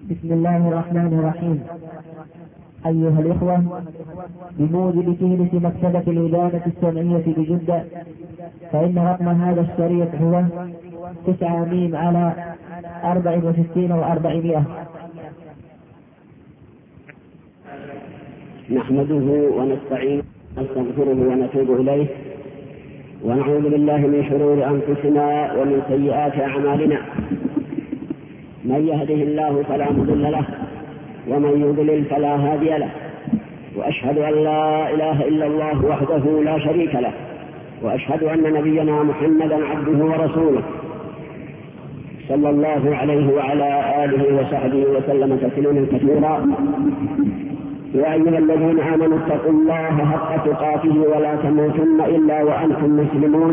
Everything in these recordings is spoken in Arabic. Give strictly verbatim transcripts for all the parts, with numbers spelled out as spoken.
بسم الله الرحمن الرحيم. أيها الإخوة، بموجب كلمة مكتبة الإدانة السمعية بجدة، فإن رقم هذا الشريط هو تسعة ميم على أربع وستين وأربعمائة. نحمده ونستعينه ونستغفره ونتوب إليه، ونعوذ بالله من شرور أنفسنا ومن سيئات أعمالنا. من يهده الله فلا مضل له، ومن يضلل فلا هادي له، وأشهد أن لا إله إلا الله وحده لا شريك له، وأشهد أن نبينا محمدا عبده ورسوله صلى الله عليه وعلى آله وصحبه وسلم تسليما كثيرا. يا أيها الذين آمنوا اتقوا الله حق تقاته ولا تموتن إلا وأنتم مسلمون.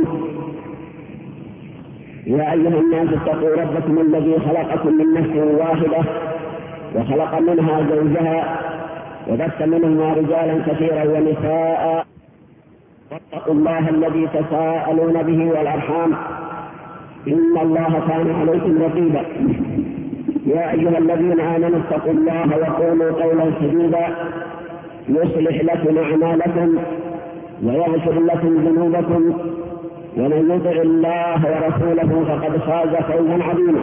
يا أيها الناس اتقوا ربكم الذي خلقكم من نفس واحدة وخلق منها زوجها وبث منهما رجالا كثيرا ونساء، واتقوا الله الذي تساءلون به والأرحام إن الله كان عليكم رقيبا. يا أيها الذين آمنوا اتقوا الله وقولوا قولا سديدا يصلح لكم أعمالكم ويغفر لكم ذنوبكم، ومن يطع الله ورسوله فقد فاز فوزا عظيما.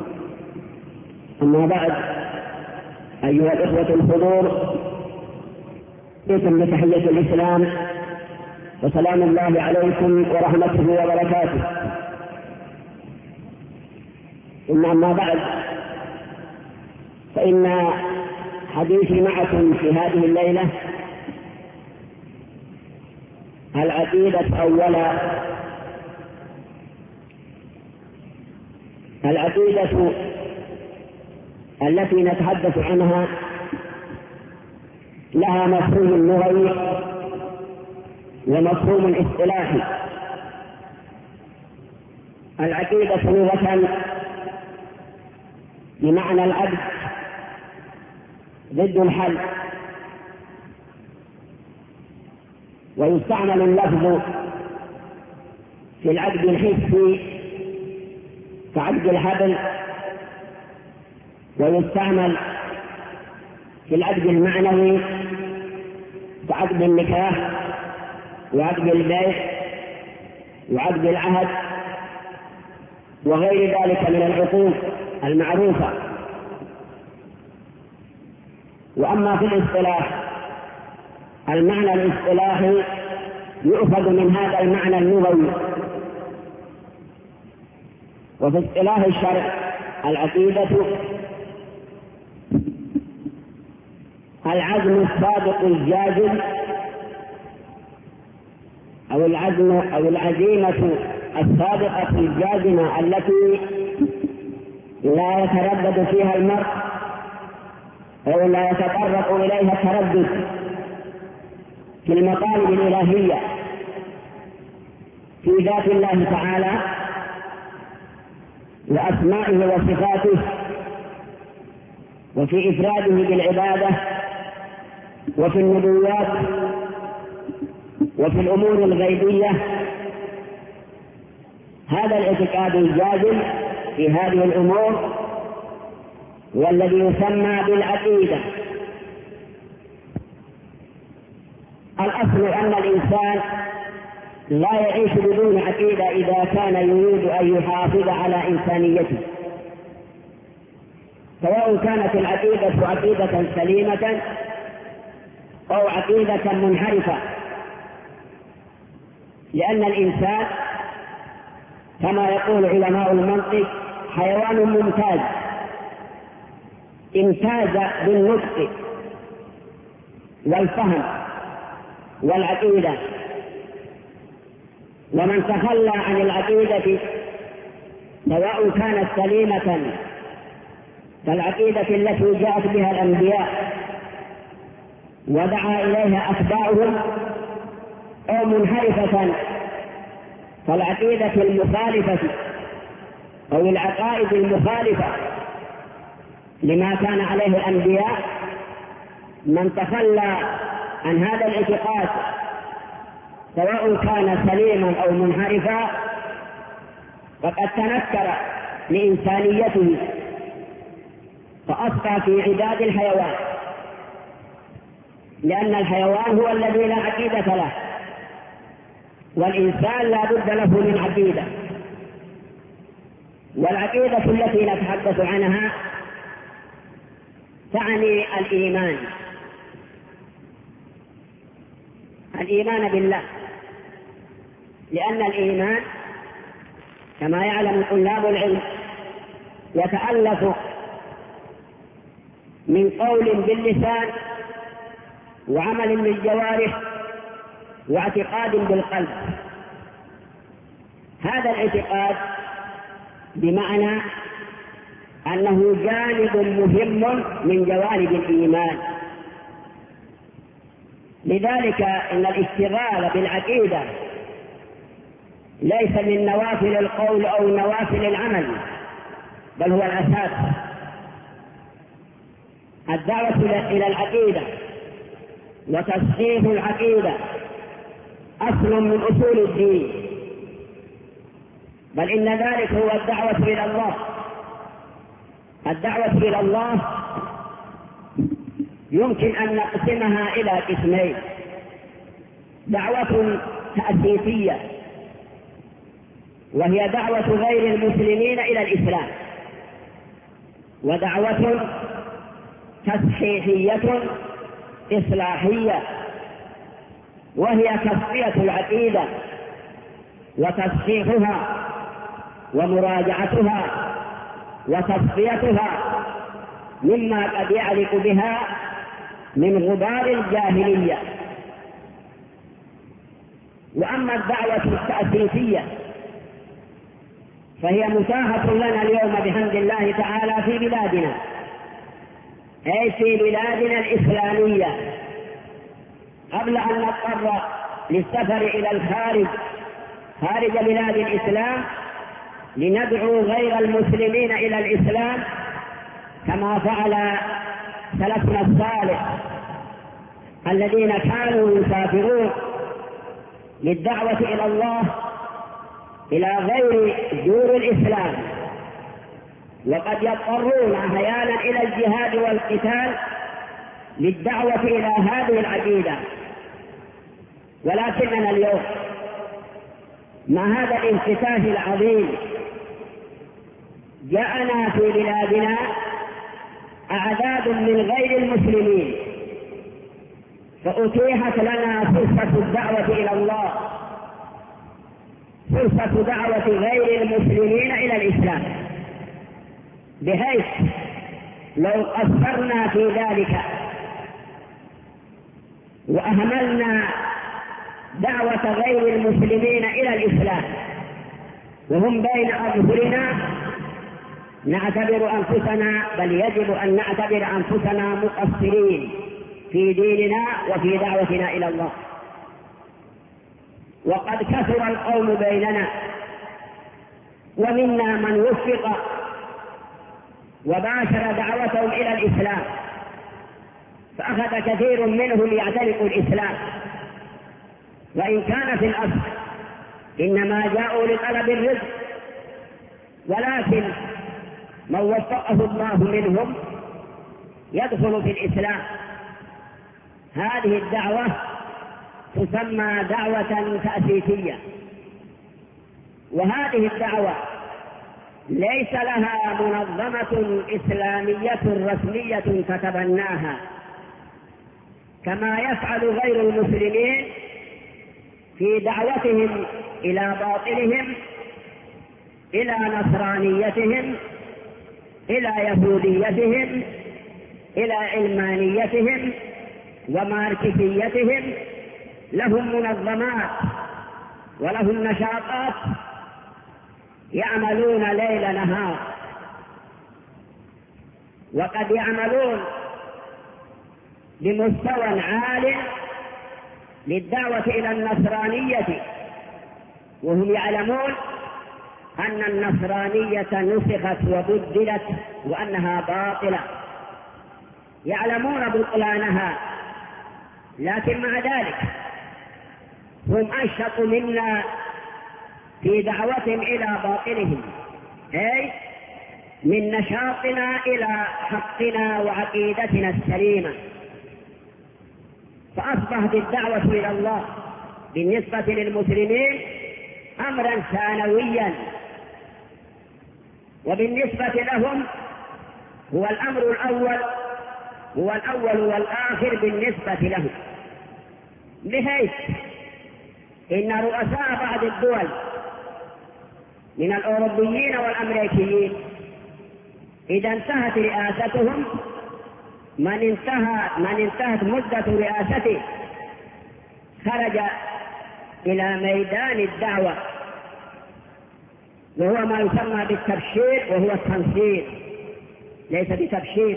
أما بعد، أيها الإخوة الحضور، إليكم بتحية الإسلام وسلام الله عليكم ورحمته وبركاته. ثم أما بعد، فإن حديثي معكم في هذه الليلة العقيدة أولا. العقيدة التي نتحدث عنها لها مفهوم لغوي ومفهوم اصطلاحي. العقيدة لغة بمعنى العقد ضد الحل، ويستعمل اللفظ في العقد الحسي كعقد الحبل، ويستعمل في العقد المعنوي كعقد النكاح وعقد البيع وعقد العهد وغير ذلك من العقود المعروفة. وأما في الاصطلاح، المعنى الاصطلاحي يؤخذ من هذا المعنى اللغوي. وفي اصطلاح الشرع، العقيدة العزم الصادق الجازم أو العزم أو العزيمة الصادقة الجازمة التي لا يتردد فيها المرء أو لا يتطرق إليها التردد في المطالب الإلهية في ذات الله تعالى وأسمائه وصفاته، وفي إفراده بالعبادة، وفي النبوات، وفي الأمور الغيبية. هذا الاعتقاد الجازم في هذه الأمور والذي يسمى بالعقيدة. الأصل أن الإنسان لا يعيش بدون عقيدة إذا كان يريد أن يحافظ على إنسانيته، سواء كانت العقيدة عقيدة سليمة أو عقيدة منحرفة، لأن الإنسان كما يقول علماء المنطق حيوان ممتاز، امتاز بالنطق والفهم والعقيدة. ومن تخلى عن العقيدة سواء كانت سليمة كالعقيدة التي جاءت بها الأنبياء ودعا إليها أتباعهم، أو منحرفة كالعقيدة المخالفة أو العقائد المخالفة لما كان عليه الأنبياء، من تخلى عن هذا الاعتقاد سواء كان سليما أو منحرفا فقد تنكر لإنسانيته فأصبح في عداد الحيوان، لأن الحيوان هو الذي لا عقيدة له، والإنسان لا بد له من عقيدة. والعقيدة التي نتحدث عنها تعني الإيمان، الإيمان بالله، لأن الإيمان كما يعلم طلاب العلم يتألف من قول باللسان وعمل بالجوارح واعتقاد بالقلب. هذا الاعتقاد بمعنى أنه جانب مهم من جوانب الإيمان. لذلك إن الاشتغال بالعقيدة ليس من نوافل القول أو نوافل العمل، بل هو الأساس. الدعوة إلى العقيدة وتصحيح العقيدة أصل من أصول الدين، بل إن ذلك هو الدعوة إلى الله. الدعوة إلى الله يمكن أن نقسمها إلى قسمين: دعوة تأسيسية وهي دعوة غير المسلمين إلى الإسلام، ودعوة تصحيحية إصلاحية وهي تصفية العقيدة وتصحيحها ومراجعتها وتصفيتها مما قد يعلق بها من غبار الجاهلية. وأما الدعوة التأسيسية فهي متاحة لنا اليوم بحمد الله تعالى في بلادنا، أي في بلادنا الإسلامية، قبل أن نضطر للسفر إلى الخارج خارج بلاد الإسلام لندعو غير المسلمين إلى الإسلام كما فعل سلفنا الصالح الذين كانوا يسافرون للدعوة إلى الله إلى غير دور الإسلام، وقد يضطرون أحيانا إلى الجهاد والقتال للدعوة إلى هذه العقيدة. ولكننا اليوم مع هذا الانفتاح العظيم جاءنا في بلادنا أعداد من غير المسلمين، فأتيحت لنا فرصة الدعوة إلى الله، فرصة دعوة غير المسلمين إلى الإسلام، بحيث لو قصرنا في ذلك وأهملنا دعوة غير المسلمين إلى الإسلام وهم بين أظهرنا نعتبر أنفسنا، بل يجب أن نعتبر أنفسنا مقصرين في ديننا وفي دعوتنا إلى الله. وقد كثر القوم بيننا، ومنا من وفق وباشر دعوتهم إلى الإسلام، فأخذ كثير منهم يعتنق الإسلام، وإن كان في الأصل إنما جاءوا لطلب الرزق، ولكن من وفقه الله منهم يدخل في الإسلام. هذه الدعوة تسمى دعوة تأسيسية، وهذه الدعوة ليس لها منظمة إسلامية رسمية تتبناها كما يفعل غير المسلمين في دعوتهم إلى باطلهم، إلى نصرانيتهم، إلى يهوديتهم، إلى علمانيتهم وماركسيتهم. لهم منظمات ولهم نشاطات يعملون ليل نهار، وقد يعملون بمستوى عال للدعوة إلى النصرانية، وهم يعلمون أن النصرانية نسخت وبدلت وأنها باطلة، يعلمون بطلانها، لكن مع ذلك هم أنشط منا في دعوتهم إلى باطلهم، أي من نشاطنا إلى حقنا وعقيدتنا السليمة. فأصبحت الدعوة إلى الله بالنسبة للمسلمين أمرا ثانويا، وبالنسبة لهم هو الأمر الأول، هو الأول والآخر بالنسبة لهم، بحيث إن رؤساء بعض الدول من الأوروبيين والأمريكيين إذا انتهت رئاستهم، من انتهى من انتهت مدة رئاسته خرج إلى ميدان الدعوة، وهو ما يسمى بالتبشير، وهو التنصير ليس بتبشير،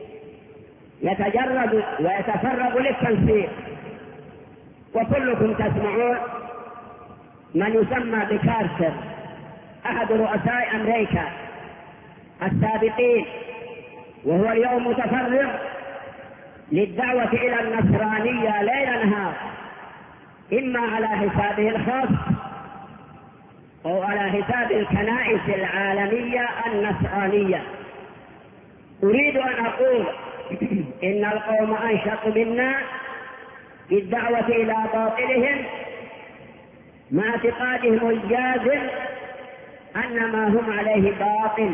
يتجرد ويتفرغ للتنصير. وكلكم تسمعون من يسمى بكارتر أحد رؤساء أمريكا السابقين، وهو اليوم متفرغ للدعوة إلى النصرانية ليل نهار، إما على حسابه الخاص أو على حساب الكنائس العالمية النصرانية. أريد أن أقول إن القوم أنشط منا بالدعوة إلى باطلهم، مع اعتقادهم الجازم أن ما هم عليه باطل.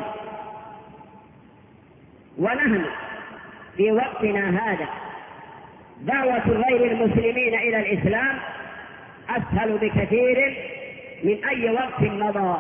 ونحن في وقتنا هذا دعوة غير المسلمين إلى الإسلام أسهل بكثير من أي وقت مضى،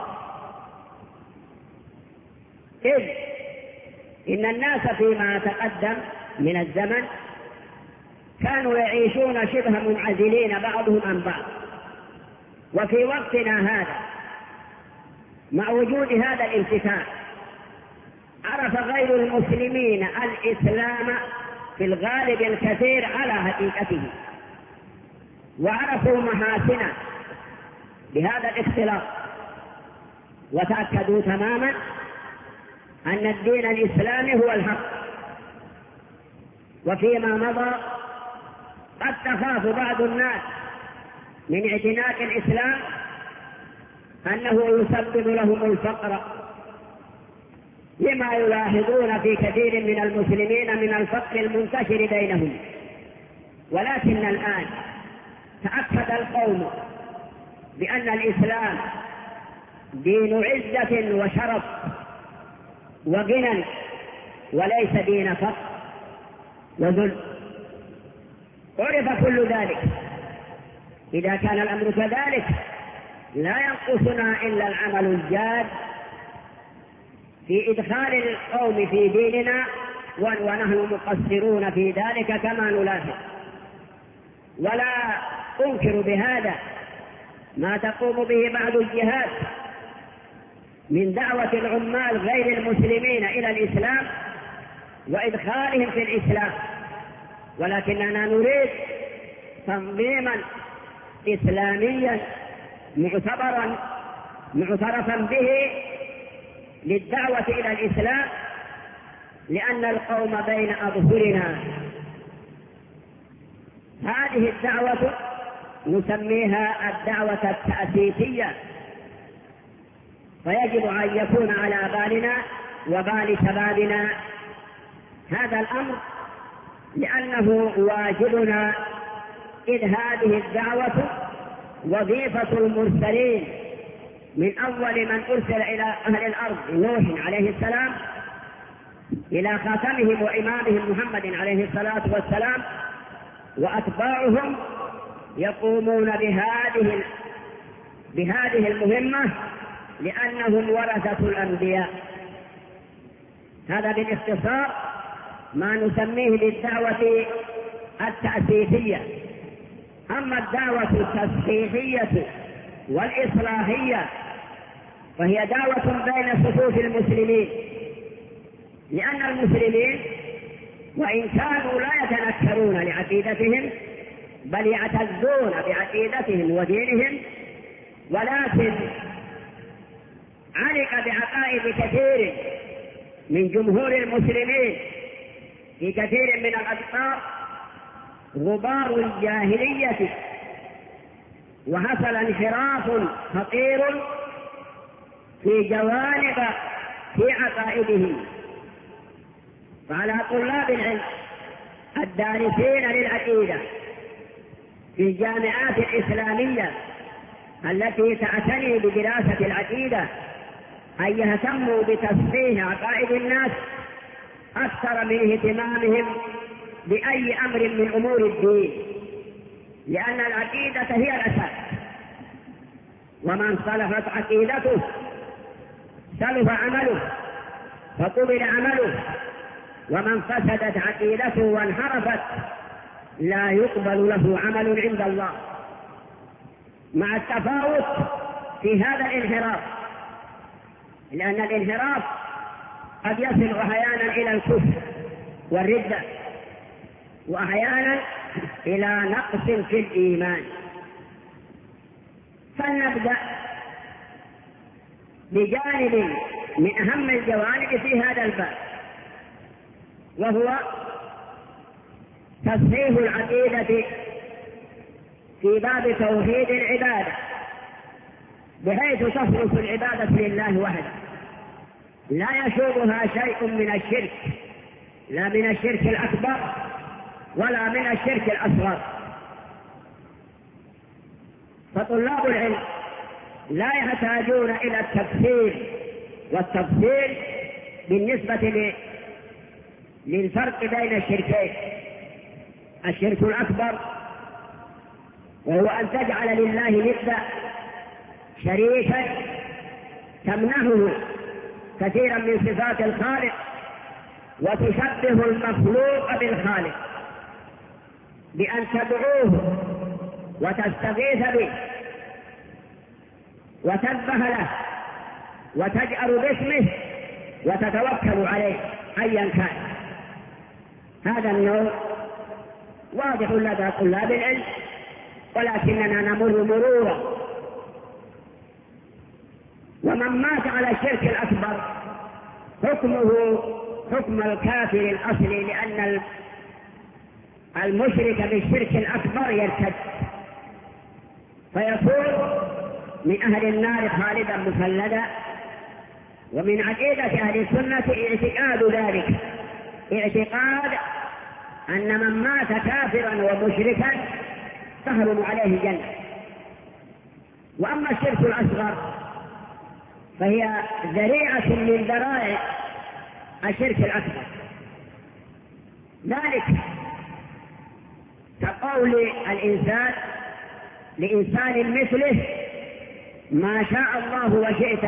إذ إن الناس فيما تقدم من الزمن كانوا يعيشون شبه منعزلين بعضهم عن بعض، وفي وقتنا هذا مع وجود هذا الانفتاح عرف غير المسلمين الإسلام في الغالب الكثير على حقيقته، وعرفوا محاسنه بهذا الاختلاط، وتأكدوا تماما أن الدين الإسلامي هو الحق. وفيما مضى قد تخاف بعض الناس من اعتناق الإسلام أنه يسبب لهم الفقر، لما يلاحظون في كثير من المسلمين من الفقر المنتشر بينهم. ولكن الآن تأكد القوم بأن الإسلام دين عزة وشرف وغنى، وليس دين فقر وذل. عرف كل ذلك. إذا كان الأمر كذلك لا ينقصنا إلا العمل الجاد في إدخال القوم في ديننا، ونحن مقصرون في ذلك كما نلاحظ. ولا أنكر بهذا ما تقوم به بعض الجهات من دعوة العمال غير المسلمين إلى الإسلام وإدخالهم في الإسلام، ولكننا نريد تنظيما إسلاميا معتبرا معترفا به للدعوة إلى الإسلام، لأن القوم بين أظهرنا. هذه الدعوة نسميها الدعوة التأسيسية، فيجب أن يكون على بالنا وبال شبابنا هذا الأمر، لأنه واجبنا، إذ هذه الدعوة وظيفة المرسلين من أول من أرسل إلى أهل الأرض نوح عليه السلام إلى خاتمهم وإمامهم محمد عليه الصلاة والسلام، وأتباعهم يقومون بهذه بهذه المهمة لأنهم ورثة الأنبياء. هذا بالاختصار ما نسميه بالدعوة التأسيسية. أما الدعوة التصحيحية والإصلاحية فهي دعوة بين صفوف المسلمين، لأن المسلمين وإن كانوا لا يتنكرون لعقيدتهم بل يعتزون بعقيدتهم ودينهم، ولكن علق بعقائد كثير من جمهور المسلمين في كثير من الأقطار غبار الجاهلية، وحصل انحراف خطير في جوانب في عقائده. فعلى طلاب العلم الدارسين للعقيدة في الجامعات الإسلامية التي تعتني بدراسة العقيدة أن يهتموا بتصحيح عقائد الناس أكثر من اهتمامهم بأي أمر من أمور الدين، لأن العقيدة هي الأساس، ومن صلحت عقيدته سلف عمله فقبل عمله، ومن فسدت عقيدته وانحرفت لا يقبل له عمل عند الله، مع التفاوت في هذا الانحراف، لأن الانحراف قد يصل أحيانا إلى الكفر والردة، وأحيانا إلى نقص في الإيمان. فلنبدأ بجانب من أهم الجوانب في هذا الباب، وهو تصحيح العقيدة في باب توحيد العبادة، بحيث تخلص العبادة لله وحده، لا يشوبها شيء من الشرك، لا من الشرك الأكبر ولا من الشرك الأصغر. فطلاب العلم لا يحتاجون إلى التفسير والتفصيل بالنسبة للفرق بين الشركين. الشرك الأكبر وهو أن تجعل لله ندا شريكا تمنحه كثيرا من صفات الخالق وتشبه المخلوق بالخالق بأن تدعوه وتستغيث به وتذبح له وتجأر باسمه وتتوكل عليه أيا كان. هذا النوع واضح لدى طلاب العلم، ولكننا نمر مرورا. ومن مات على الشرك الأكبر حكمه حكم الكافر الأصلي، لأن المشرك بالشرك الأكبر يرتد فيكون من أهل النار خالدا مخلدا. ومن عقيدة أهل السنة اعتقاد ذلك، اعتقاد أن من مات كافرا ومشركا تحرم عليه الجنة. وأما الشرك الأصغر فهي ذريعة من ذرائع الشرك الأكبر، ذلك كقول الإنسان لإنسان مثله ما شاء الله وشئت،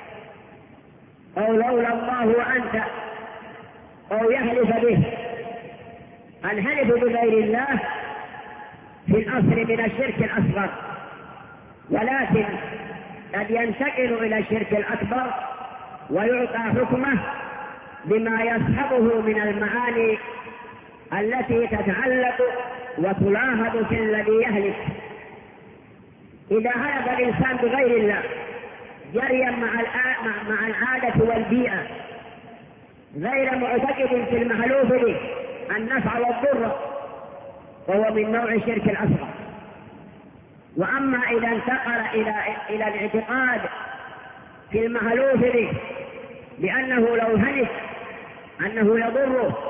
أو لولا الله وأنت، أو يحلف به. الحلف بغير الله في الأصل من الشرك الأصغر، ولكن قد ينتقل إلى الشرك الأكبر ويعطى حكمه بما يصحبه من المعاني التي تتعلق وتلاحظ في الذي يهلك. إذا هلك الإنسان بغير الله جريا مع العادة والبيئة غير معتقد في المحلوف به النفع والضر، وهو من نوع الشرك الأصغر. وأما إذا انتقل إلى إلى الاعتقاد في المحلوف به بأنه لو هلك أنه يضره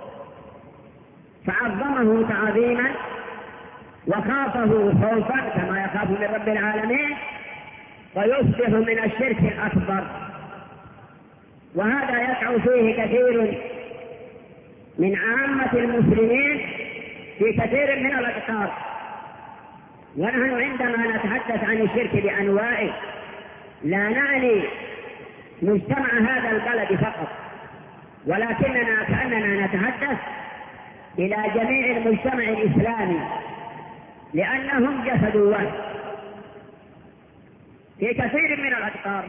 فعظمه تعظيما وخافه خوفا كما يخاف من رب العالمين، ويصبح من الشرك الأكبر. وهذا يقع فيه كثير من عامة المسلمين في كثير من الأقطار. ونحن عندما نتحدث عن الشرك بأنواعه لا نعني مجتمع هذا البلد فقط، ولكننا كأننا نتحدث إلى جميع المجتمع الإسلامي، لأنهم جسد واحد. في كثير من الأقطار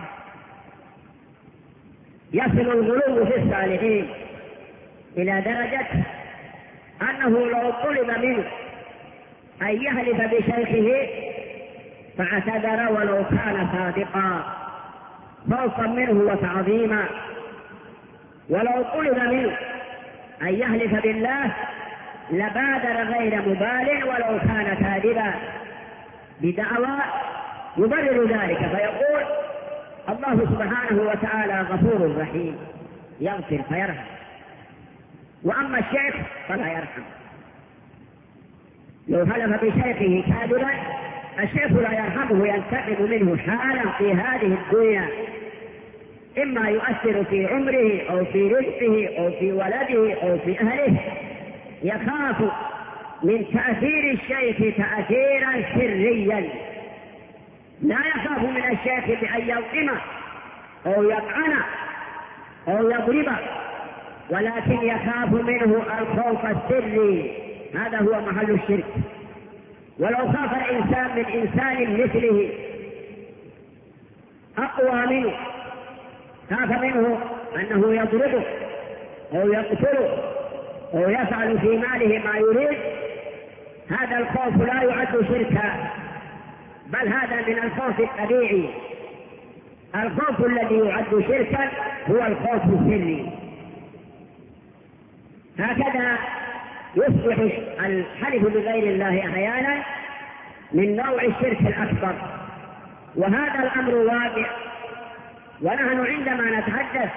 يصل الغلو في الصالحين إلى درجة أنه لو طلب منه أن يحلف بشيخه فاعتذر ولو كان صادقا خوفا منه وتعظيما، ولو طلب منه أن يحلف بالله لبادر غير مبال ولو كان كاذبا بدعوى يبرر ذلك، فيقول الله سبحانه وتعالى غفور رحيم يغفر فيرحم، وأما الشيخ فلا يرحم. لو هلف بشيخه كاذبا الشيخ لا يرحمه، ينتقم منه حالا في هذه الدنيا، إما يؤثر في عمره أو في رزقه أو في ولده أو في أهله. يخاف من تأثير الشيخ تأثيرا سريا، لا يخاف من الشيخ بأن يلطمه أو يطعنه أو يضربه، ولكن يخاف منه الخوف السري، هذا هو محل الشرك. ولو خاف الإنسان من إنسان مثله أقوى منه، خاف منه أنه يضربه أو يقتله أو يفعل في ماله ما يريد، هذا الخوف لا يعد شركا، بل هذا من الخوف الطبيعي. الخوف الذي يعد شركا هو الخوف السري. هكذا يصبح الحلف بغير الله أحيانا من نوع الشرك الأكبر، وهذا الأمر واقع. ونحن عندما نتحدث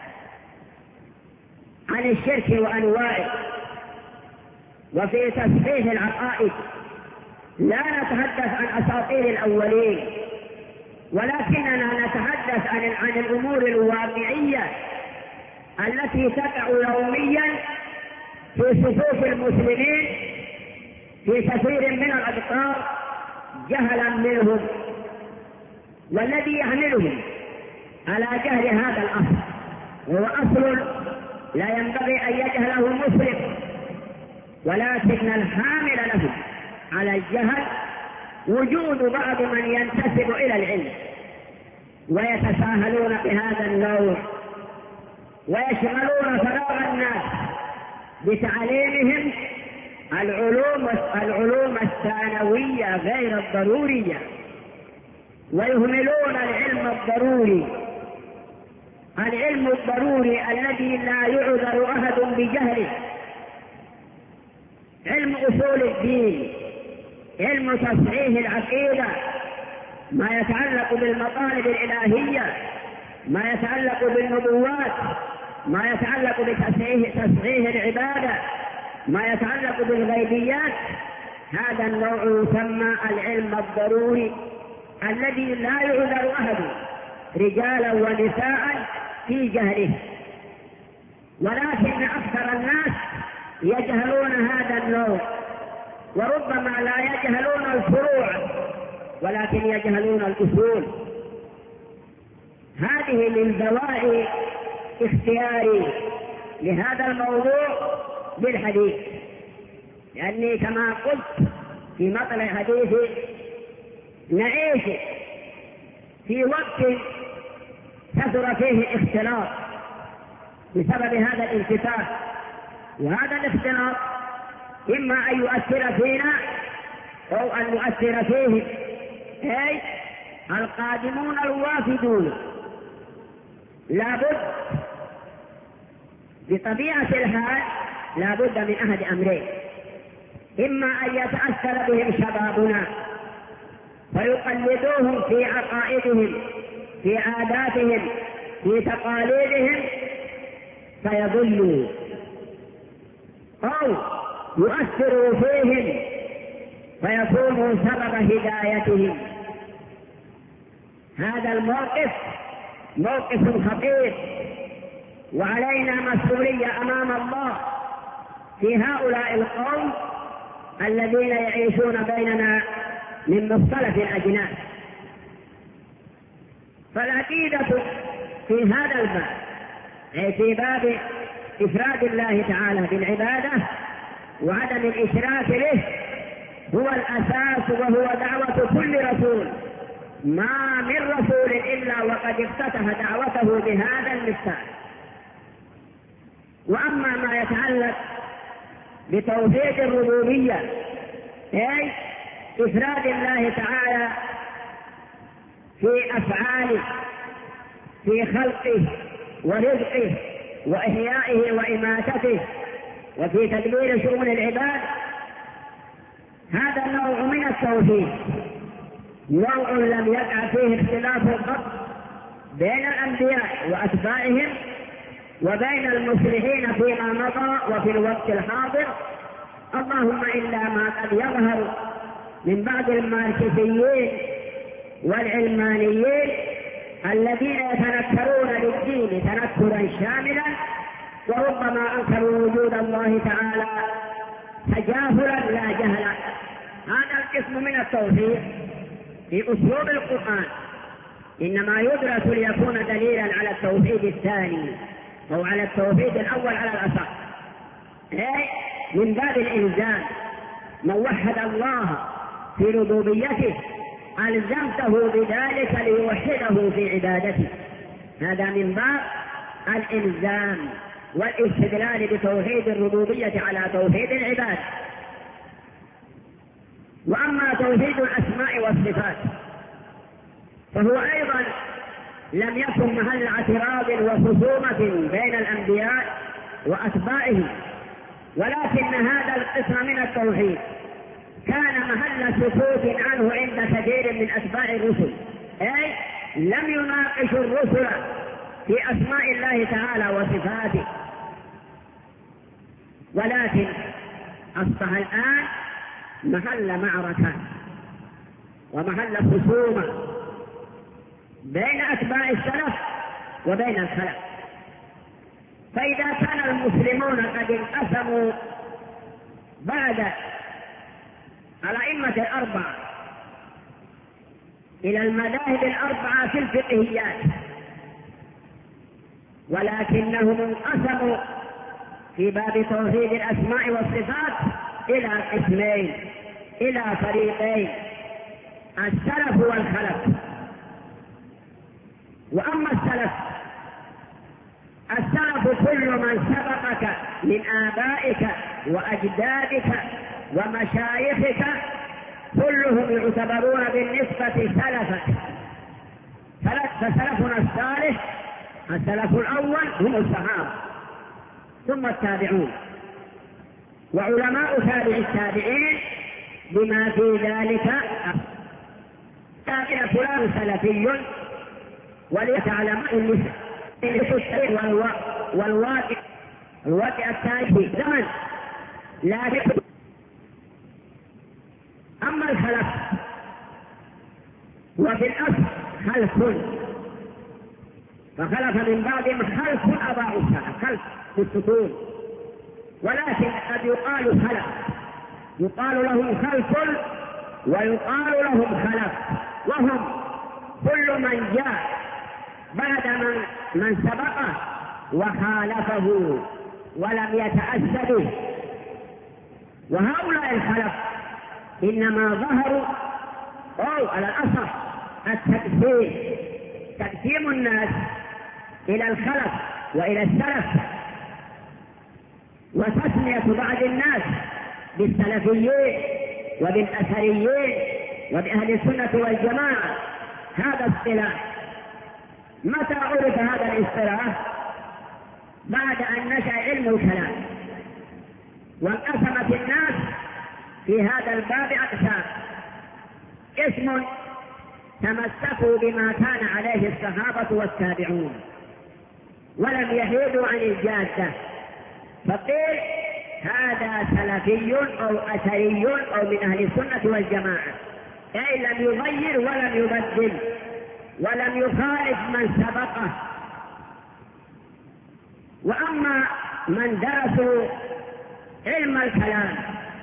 عن الشرك وأنواعه وفي تصحيح العقائد لا نتحدث عن أساطير الأولين، ولكننا نتحدث عن عن الأمور الواقعية التي تقع يوميا في صفوف المسلمين في كثير من الأقطار جهلا منهم، والذي يحملهم على جهل هذا الأصل وهو أصل لا ينبغي أن يجهله مسلم، ولكن الحامل له على الجهل وجود بعض من ينتسب إلى العلم ويتساهلون بهذا النوع ويشغلون فراغ الناس بتعليمهم العلوم العلوم الثانوية غير الضرورية، ويهملون العلم الضروري، العلم الضروري الذي لا يعذر أحد بجهله، علم أصول الدين، علم تصحيح العقيدة، ما يتعلق بالمطالب الإلهية، ما يتعلق بالنبوات، ما يتعلق بتصحيح العبادة، ما يتعلق بالغيبيات. هذا النوع يسمى العلم الضروري الذي لا يعذر أحد رجالا ونساء في جهله، ولكن أكثر الناس يجهلون هذا النوع، وربما لا يجهلون الفروع ولكن يجهلون الأصول. هذه من دواعي اختياري لهذا الموضوع بالحديث، لأني كما قلت في مطلع حديثي نعيش في وقت كثر فيه الاختلاط بسبب هذا الانفتاح، وهذا الاختلاط إما أن يؤثر فينا أو أن يؤثر فيه، أي القادمون الوافدون لابد بطبيعة الحال لابد من أحد أمرين: إما أن يتأثر بهم شبابنا فيقلدوهم في عقائدهم، في عاداتهم، في تقاليدهم فيضلوا، أو يؤثروا فيهم فيكونوا سبب هدايتهم. هذا الموقف موقف خطير، وعلينا مسؤولية أمام الله في هؤلاء القوم الذين يعيشون بيننا من مختلف الأجناس. فالعقيدة في هذا الباب، أي في باب إفراد الله تعالى بالعبادة وعدم الإشراك به، هو الأساس وهو دعوة كل رسول. ما من رسول إلا وقد افتتح دعوته بهذا المفتاح. وأما ما يتعلق بتوحيد الربوبية، أي إفراد الله تعالى في أفعاله، في خلقه ورزقه وإحيائه وإماتته وفي تدبير شؤون العباد، هذا نوع من التوحيد، نوع لم يقع فيه اختلاف قط بين الأنبياء وأتباعهم وبين المصلحين فيما مضى وفي الوقت الحاضر، اللهم إلا ما قد يظهر من بعض الماركسيين والعلمانيين الذين يتنكرون للدين تنكرا شاملا، وربما أنكروا وجود الله تعالى تجاهلا لا جهلا. هذا القسم من التوحيد في أسلوب القرآن إنما يدرس ليكون دليلا على التوحيد الثاني أو على التوحيد الأول على الأصح، من باب الإلزام. من وحد الله في ربوبيته ألزمته بذلك ليوحده في عبادته، هذا من باب الإلزام والاستدلال بتوحيد الربوبية على توحيد العباد. وأما توحيد الأسماء والصفات فهو أيضا لم يكن محل اعتراض وخصومة بين الأنبياء وأتباعهم، ولكن هذا القسم من التوحيد كان محل سكوت عنه عند كثير من أتباع الرسل، أي لم يناقشوا الرسل في أسماء الله تعالى وصفاته، ولكن أصبح الآن محل معركة ومحل خصومة بين أتباع السلف وبين الخلف. فإذا كان المسلمون قد انقسموا بعد الأئمة الأربعة إلى المذاهب الأربعة في الفقهيات، ولكنهم انقسموا في باب توحيد الأسماء والصفات إلى قسمين، إلى فريقين، السلف والخلف. وأما السلف السلف كل من سبقك من آبائك وأجدادك ومشايخك كلهم يعتبرون بالنسبة سلفك. فسلفنا الصالح السلف الأول هم الصحابة ثم التابعون وعلماء تابع التابعين بما في ذلك. كان فلان سلفي وليتعلم والواقع الواقع التاريخي زمن لا يكون. أما الخلف وفي الأصل خلف، فخلف من بعضهم خلف أضاعوا السلف، خلف في السكون، ولكن قد يقال خلف، يقال لهم خلف ويقال لهم خلف، وهم كل من جاء بعد من, من سبقه وخالفه ولم يتأسى به. وهؤلاء الخلف إنما ظهروا أو على الأصح التقسيم، تقسيم الناس إلى الخلف وإلى السلف، وتسمية بعض الناس بالسلفيين وبالأثريين وبأهل السنة والجماعة. هذا اصطلاح. متى عرف هذا الاصطلاح؟ بعد أن نشأ علم الكلام وانقسمت الناس في هذا الباب أقسام: قسم تمسكوا بما كان عليه الصحابة والتابعون ولم يحيدوا عن الجادة، فقيل هذا سلفي أو أثري أو من أهل السنة والجماعة، أي لم يغير ولم يبدل ولم يخالف من سبقه. وأما من درسوا علم الكلام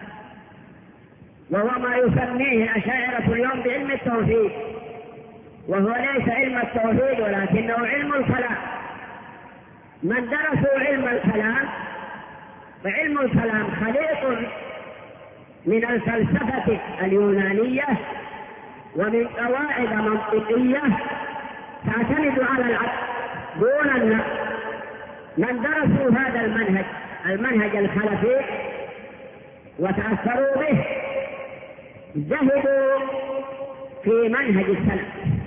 وهو ما يسميه الأشاعرة اليوم بعلم التوحيد، وهو ليس علم التوحيد ولكنه علم الكلام. من درسوا علم الكلام فعلم الكلام خليط من الفلسفة اليونانية ومن قواعد منطقية تعتمد على العقل دون النقل. من درسوا هذا المنهج المنهج الخلفي وتأثروا به ذهبوا في منهج السلف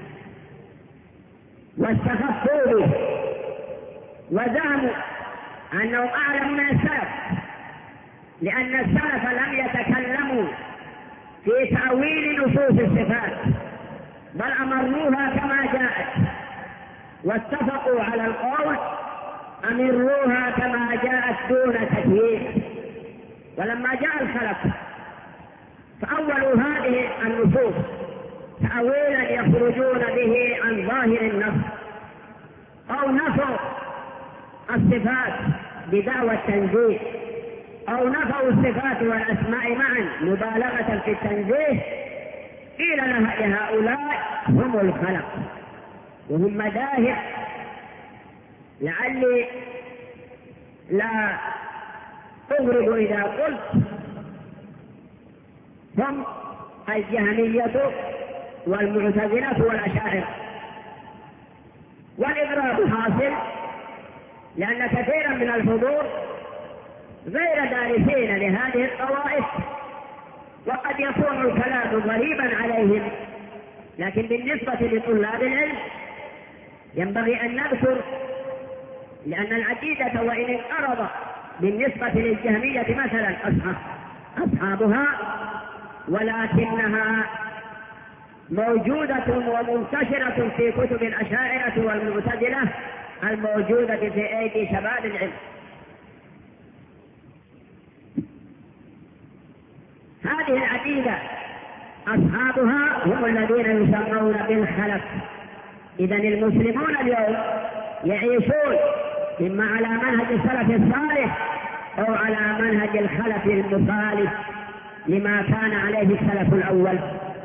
واستخفوا به وزعموا أنهم أعلم من السلف، لأن السلف لم يتكلموا في تأويل نصوص الصفات بل أمروها كما جاءت، واتفقوا على القول أمروها كما جاءت دون تكييف. ولما جاء الخلف فأولوا هذه النصوص تأويلا يخرجون به عن ظاهر النص، أو نفوا الصفات بدعوى التنزيه، أو نفوا الصفات والأسماء معا مبالغة في التنزيه، قيل لهؤلاء هم الخلق وهم مذاهب. لعلي لا أغرب إذا قلت هم الجهمية والمعتزلة والأشاعرة. والإغراب حاصل لأن كثيرا من الحضور غير دارسين لهذه الطوائف، وقد يكون الكلام غريبا عليهم، لكن بالنسبة لطلاب العلم ينبغي أن نذكر، لأن العقيدة وإن انقرض بالنسبة للجهمية مثلا أصحابها، ولكنها موجودة ومنتشرة في كتب الأشاعرة والمعتزلة الموجودة في أيدي شباب العلم. هذه العقيدة أصحابها هم الذين يسمون بالخلف. إذن المسلمون اليوم يعيشون إما على منهج السلف الصالح أو على منهج الخلف المخالف لما كان عليه السلف الأول.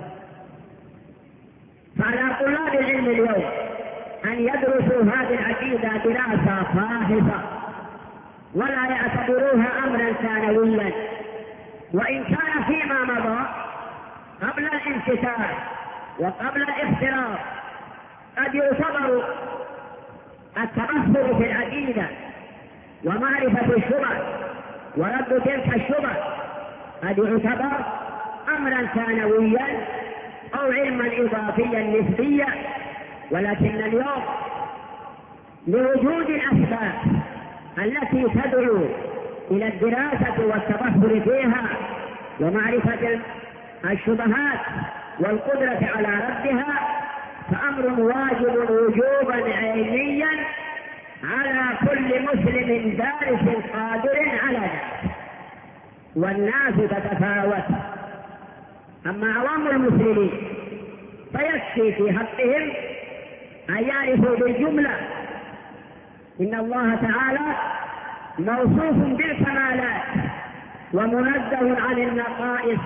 فعلى طلاب العلم اليوم أن يدرسوا هذه العقيدة دراسة فاحصة ولا يعتبروها أمرا ثانويا، وإن كان فيما مضى قبل الانفتاح وقبل الاختراق قد يعتبر التبصر في العقيدة ومعرفة الشبه ورد تلك الشبه قد يعتبر أمرا ثانويا أو علما إضافيا نسبيا. ولكن اليوم لوجود الأسباب التي تدعو إلى الدراسة والتبحر فيها ومعرفة الشبهات والقدرة على ردها، فأمر واجب وجوبا عينيا على كل مسلم دارس قادر على ذلك، والناس تتفاوت. أما عوام المسلمين فيكفي في حقهم أن يعرفوا بالجملة إن الله تعالى موصوف بالكمالات ومنزه عن النقائص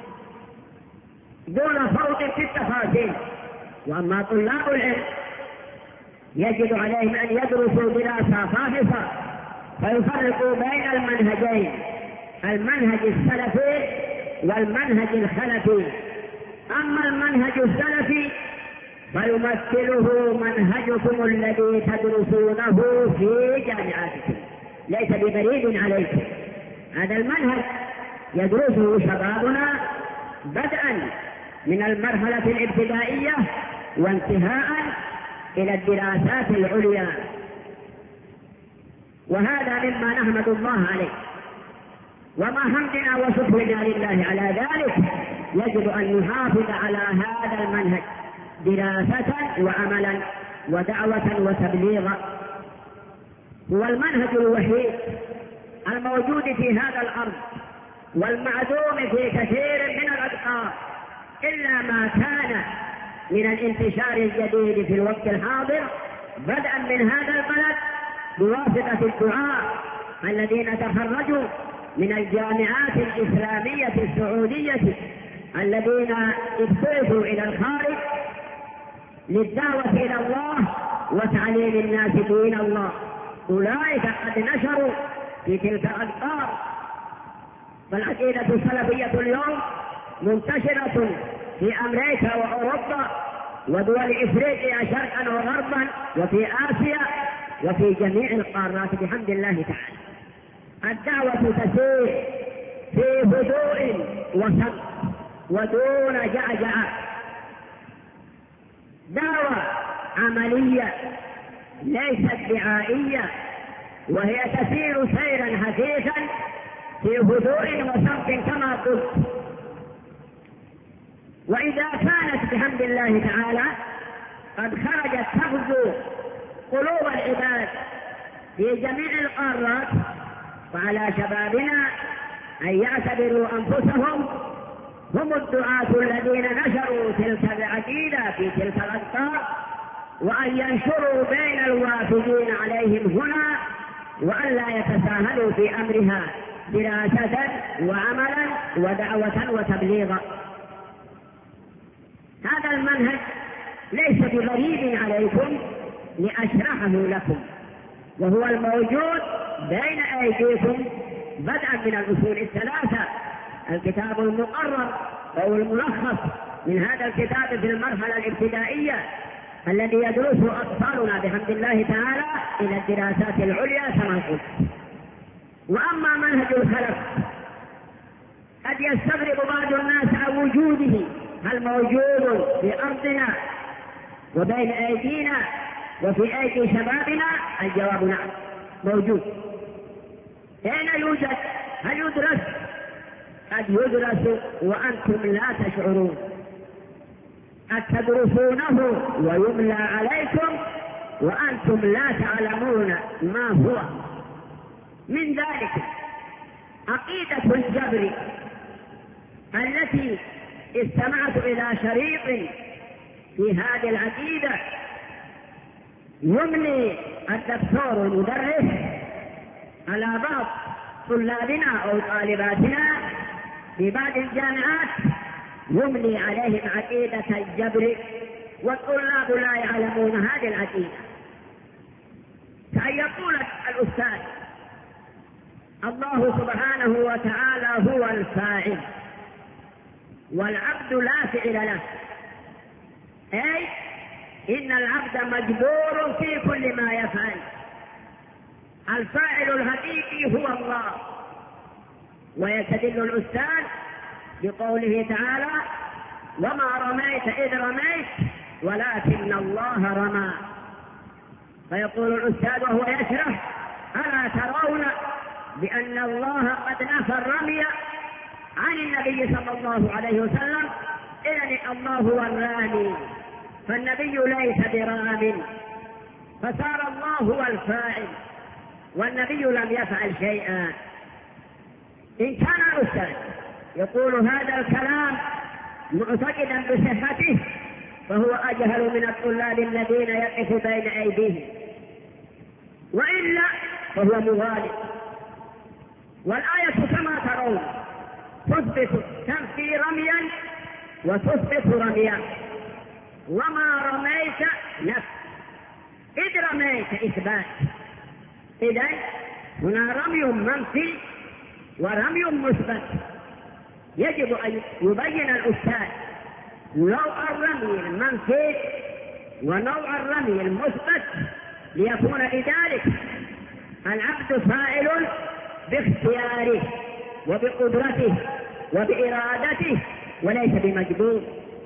دون فوض في التفاصيل. وأما طلاب العلم يجب عليهم أن يدرسوا دراسة فاحصة فيفرقوا بين المنهجين، المنهج السلفي والمنهج الخلفي. أما المنهج السلفي فيمثله منهجكم الذي تدرسونه في جامعاتكم، ليس بغريب عليكم. هذا المنهج يدرسه شبابنا بدءا من المرحلة الابتدائية وانتهاء إلى الدراسات العليا، وهذا مما نحمد الله عليه. وما حمدنا وشكرنا لله على ذلك يجب أن نحافظ على هذا المنهج دراسة وعملا ودعوة وتبليغا. هو المنهج الوحيد الموجود في هذا الأرض والمعدوم في كثير من الأبقار، إلا ما كان من الانتشار الجديد في الوقت الحاضر بدءا من هذا البلد بواسطة الدعاء الذين تخرجوا من الجامعات الإسلامية السعودية الذين ابتعثوا إلى الخارج للدعوة إلى الله وتعليم الناس دين الله. أولئك قد نشروا في تلك الأبقار. فالعقيدة السلفية اليوم منتشرة في أمريكا وأوروبا ودول إفريقيا شرقا وغربا وفي آسيا وفي جميع القارات بحمد الله تعالى. الدعوة تسير في هدوء وصمت ودون جعجعة، دعوة عملية ليست دعائية، وهي تسير سيرا حثيثا في هدوء وصمت كما قلت. وإذا كانت بحمد الله تعالى قد خرجت تغزو قلوب العباد في جميع القارات، وعلى شبابنا أن يعتبروا أنفسهم هم الدعاة الذين نشروا تلك العقيدة في تلك الأقطار، وأن ينشروا بين الوافدين عليهم هنا، وأن لا يتساهلوا في أمرها دراسة وعملا ودعوة وتبليغا. هذا المنهج ليس بغريب عليكم لأشرحه لكم، وهو الموجود بين أيديكم بدءا من الأصول الثلاثة، الكتاب المقرر أو الملخص من هذا الكتاب في المرحلة الابتدائية الذي يدرسه أطفالنا بحمد الله تعالى إلى الدراسات العليا كما قلت. وأما منهج الخلف قد يستغرب بعض الناس عن وجوده، هل موجود في أرضنا وبين أيدينا وفي أيدي شبابنا؟ الجواب نعم، موجود. أين يوجد؟ هل يدرس؟ قد يدرس وأنتم لا تشعرون، قد تدرسونه ويملى عليكم وأنتم لا تعلمون ما هو. من ذلك عقيدة الجبر التي استمعت إلى شريط في هذه العقيدة يملي الدكتور المدرس على بعض طلابنا أو طالباتنا في بعض الجامعات، يملي عليهم عقيدة الجبر والطلاب لا يعلمون هذه العقيدة. كأن يقول الأستاذ الله سبحانه وتعالى هو الفاعل والعبد لا فعل له، أي إن العبد مجبور في كل ما يفعل، الفاعل الحقيقي هو الله. ويستدل الأستاذ بقوله تعالى وما رميت إذ رميت ولكن الله رمى. فيقول الأستاذ وهو يشرح ألا ترون بأن الله قد نفى الرمي عن النبي صلى الله عليه وسلم، إذن الله هو الرامي فالنبي ليس برام، فصار الله هو الفاعل والنبي لم يفعل شيئا. إن كان الأستاذ يقول هذا الكلام معتقدا بصحته فهو أجهل من الطلاب الذين يقف بين أيديهم، وإلا فهو مغالب. والآية كما ترون تثبت تنفي رميا وتثبت رميا. وما رميت نفس إذ رميت إثبات، إذن هنا رمي منفي ورمي مثبت. يجب أن يبين الأستاذ نوع الرمي المنفي ونوع الرمي المثبت ليكون لذلك العبد فاعل باختياره وبقدرته وبإرادته وليس بمجبور.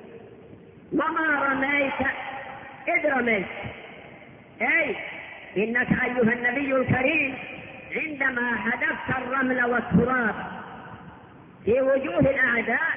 وما رميت إذ رميت، أي إنك أيها النبي الكريم عندما حذفت الرمل والتراب في وجوه الأعداء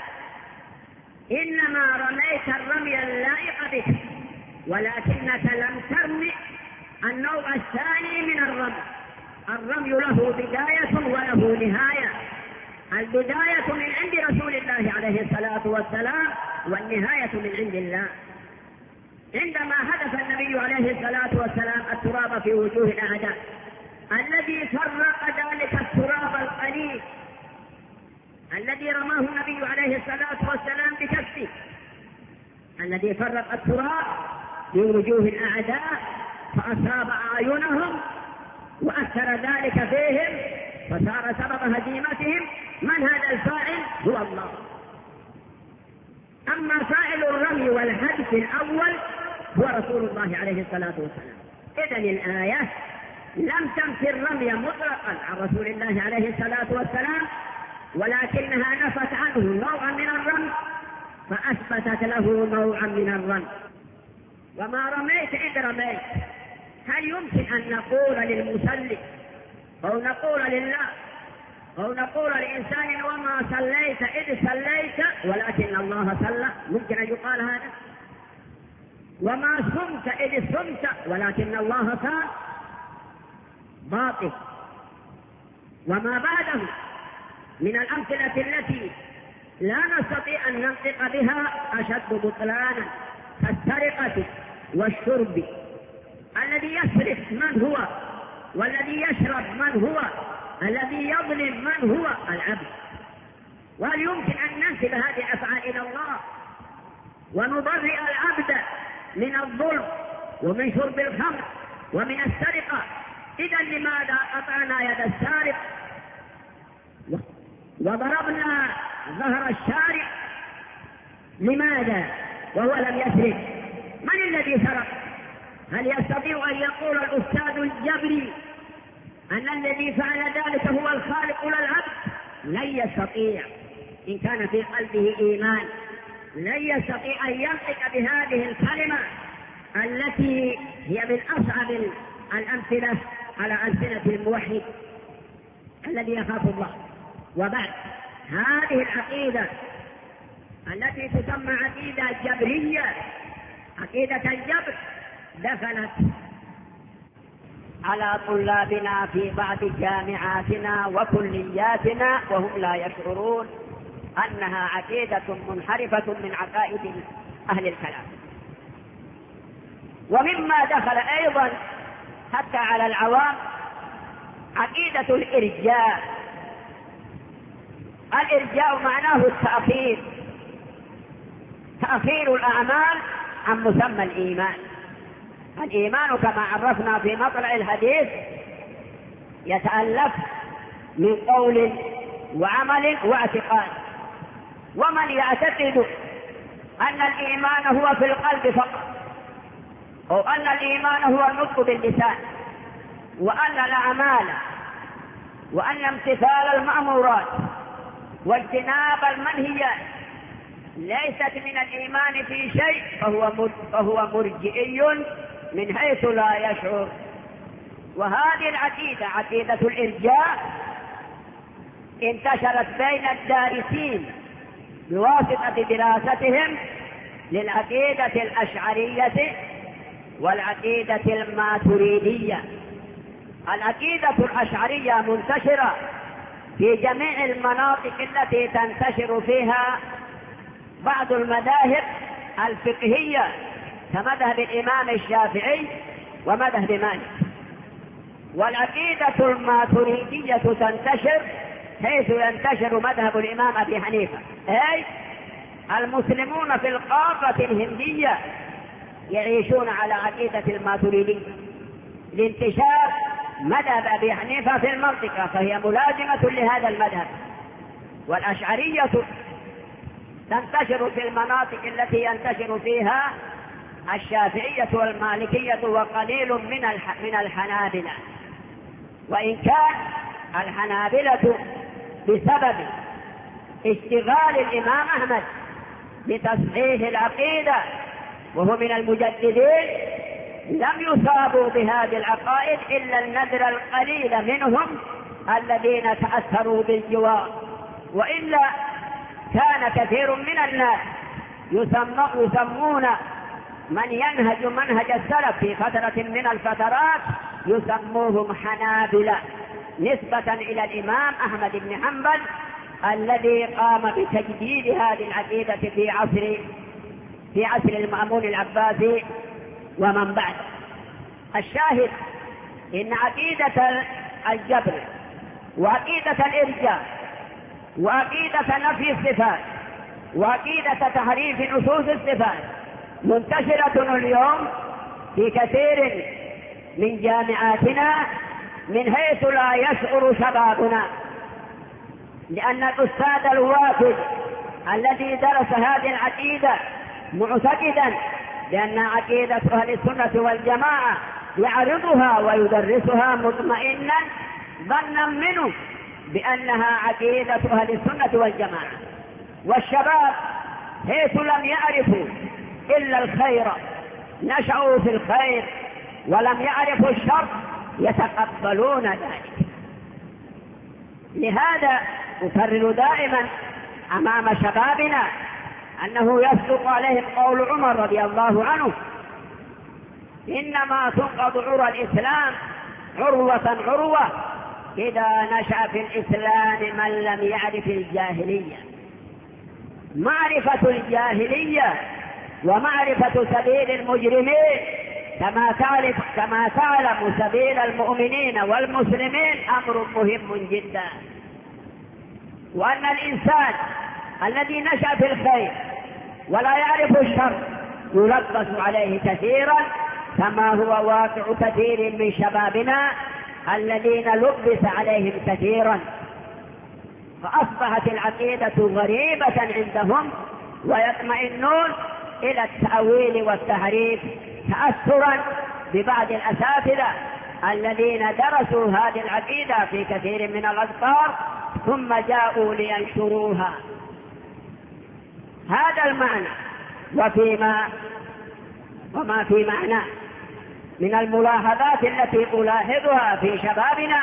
إنما رميت الرمي اللائق بك، ولكنك لم ترمي النوع الثاني من الرمي. الرمي له بداية وله نهاية، البداية من عند رسول الله عليه الصلاة والسلام والنهاية من عند الله. عندما حدث النبي عليه الصلاة والسلام التراب في وجوه الأعداء، الذي فرق ذلك التراب القليل الذي رماه النبي عليه الصلاة والسلام بكفه، الذي فرق التراب في وجوه الأعداء فأصاب أعينهم وأثر ذلك فيهم فصار سبب هزيمتهم، من هذا الفاعل؟ هو الله. أما فاعل الرمي والحدث الأول هو رسول الله عليه الصلاة والسلام. إذن الآية لم تنفي الرمي مطلقا عن رسول الله عليه الصلاة والسلام، ولكنها نفت عنه نوعا من الرمي فأثبتت له نوعا من الرمي. وما رميت إذ رميت، هل يمكن أن نقول للمصلي أو نقول لله أو نقول لإنسان وما صليت إذ صليت ولكن الله صلى؟ ممكن أن يقال هذا؟ وما صمت إذ صمت ولكن الله صام باطل. وما بعده من الأمثلة التي لا نستطيع أن ننطق بها أشد بطلانا كالسرقة والشرب. الذي يسرق من هو؟ والذي يشرب من هو؟ الذي يظلم من هو؟ العبد. وهل يمكن أن ننسب هذه الأفعال إلى الله ونبرئ العبد من الظلم ومن شرب الخمر ومن السرقة؟ إذا لماذا قطعنا يد السارق وضربنا ظهر الشارع؟ لماذا وهو لم يسرق؟ من الذي سرق؟ هل يستطيع أن يقول الأستاذ الجبري أن الذي فعل ذلك هو الخالق للعبد؟ لن يستطيع. إن كان في قلبه إيمان لن يستطيع أن ينطق بهذه الكلمة التي هي من أصعب الأمثلة على ألسنة الموحد الذي يخاف الله. وبعد هذه العقيدة التي تسمى عقيدة جبرية، عقيدة الجبر، دخلت على طلابنا في بعض جامعاتنا وكلياتنا وهم لا يشعرون أنها عقيدة منحرفة من عقائد أهل الكلام. ومما دخل أيضا حتى على العوام عقيدة الإرجاء. الإرجاء معناه التأخير، تأخير الأعمال عن مسمى الإيمان. الإيمان كما عرفنا في مطلع الحديث يتألف من قول وعمل واعتقاد. ومن يعتقد أن الإيمان هو في القلب فقط، أو أن الإيمان هو النطق باللسان، وأن الأعمال وأن امتثال المأمورات واجتناب المنهيات ليست من الإيمان في شيء فهو فهو مرجئي من حيث لا يشعر. وهذه العقيدة عقيدة الإرجاء انتشرت بين الدارسين بواسطة دراستهم للعقيدة الأشعرية والعقيدة الماتريدية. العقيدة الأشعرية منتشرة في جميع المناطق التي تنتشر فيها بعض المذاهب الفقهية كمذهب الإمام الشافعي ومذهب مالك. والعقيدة الماتريدية تنتشر حيث ينتشر مذهب الإمام أبي حنيفة، أي المسلمون في القارة الهندية يعيشون على عقيدة الماتريدية لانتشار مذهب أبي حنيفة في المنطقة، فهي ملازمة لهذا المذهب. والأشعرية تنتشر في المناطق التي ينتشر فيها الشافعية والمالكية وقليل من من الحنابلة. وإن كان الحنابلة بسبب اشتغال الإمام أحمد بتصحيح العقيدة وهو من المجددين لم يصابوا بهذه العقائد إلا النذر القليل منهم الذين تأثروا بالجوار، وإلا كان كثير من الناس يسمون من ينهج منهج السلف في فترة من الفترات يسموهم حنابلة نسبة إلى الإمام أحمد بن حنبل الذي قام بتجديد هذه العقيدة في عصر في عصر المأمون العباسي ومن بعد. الشاهد إن عقيدة الجبر وعقيدة الإرجاء وعقيدة نفي الصفات وعقيدة تحريف نصوص الصفات منتشرة اليوم في كثير من جامعاتنا من حيث لا يشعر شبابنا، لأن الأستاذ الوافد الذي درس هذه العقيدة معتقدا بأن عقيدة أهل السنة والجماعة يعرضها ويدرسها مطمئنا ظنا منه بأنها عقيدة أهل السنة والجماعة. والشباب حيث لم يعرفوا إلا الخير نشأوا في الخير ولم يعرفوا الشر يتقبلون ذلك. لهذا أكرر دائما أمام شبابنا أنه يصدق عليهم قول عمر رضي الله عنه إنما تنقض عرى الإسلام عروة عروة إذا نشأ في الإسلام من لم يعرف الجاهلية. معرفة الجاهلية ومعرفة سبيل المجرمين كما تعرف كما تعلم سبيل المؤمنين والمسلمين أمر مهم جدا. وأن الإنسان الذي نشأ في الخير ولا يعرف الشر يلبس عليه كثيرا، كما هو واقع كثير من شبابنا الذين لبس عليهم كثيرا، فأصبحت العقيدة غريبة عندهم ويطمئنون إلى التأويل والتحريف تأثرا ببعض الأساتذة الذين درسوا هذه العقيدة في كثير من الأذكار ثم جاءوا لينشروها. هذا المعنى وفيما وما في معنى من الملاحظات التي ألاحظها في شبابنا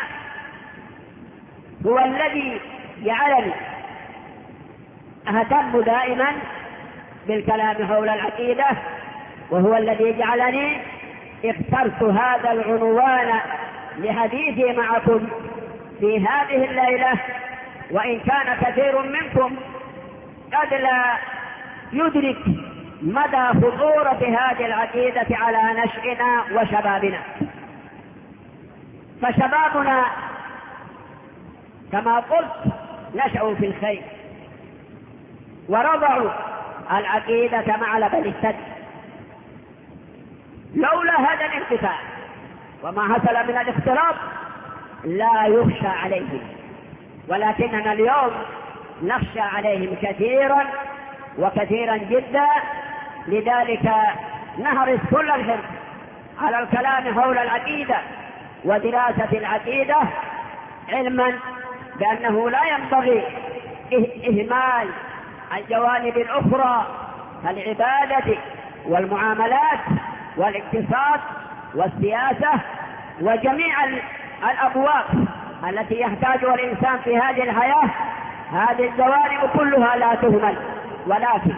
هو الذي جعلني أهتم دائما بالكلام حول العقيدة، وهو الذي جعلني اخترت هذا العنوان لحديثي معكم في هذه الليلة، وإن كان كثير منكم قد لا يدرك مدى خطورة هذه العقيدة على نشئنا وشبابنا. فشبابنا كما قلت نشأوا في الخير ورضعوا العقيدة معلب للسد، لولا هذا الانفتاح وما حصل من الاختلاط لا يخشى عليهم، ولكننا اليوم نخشى عليهم كثيرا وكثيرا جدا. لذلك نحرص كل الحرص على الكلام حول العقيدة ودراسة العقيدة، علما بأنه لا ينبغي إهمال الجوانب الأخرى كالعبادة والمعاملات والاقتصاد والسياسة وجميع الأبواب التي يحتاجها الإنسان في هذه الحياة. هذه الجوانب كلها لا تهمل، ولكن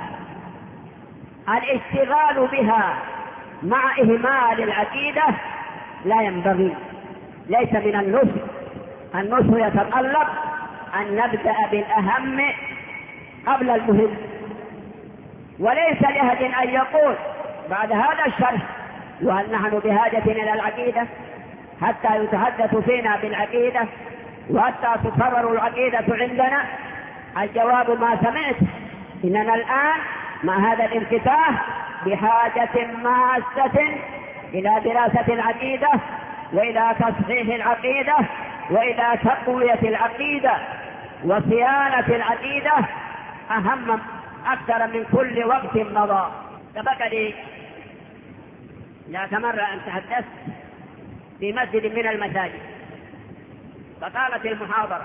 الاشتغال بها مع إهمال العقيدة لا ينبغي، ليس من النصح. النصح يتطلب أن نبدأ بالأهم قبل المهم، وليس لأحد أن يقول بعد هذا الشرح وهل نحن بحاجة إلى العقيدة حتى يتحدث فينا بالعقيدة وحتى تقرر العقيدة عندنا. الجواب ما سمعت، إننا الآن مع هذا الانفتاح بحاجة ماسة إلى دراسة العقيدة وإلى تصحيح العقيدة وإلى تقوية العقيدة وصيانة العقيدة أهم أكثر من كل وقت مضى. سبق لي ذات مرة أن تحدثت في مسجد من المساجد فطالت المحاضرة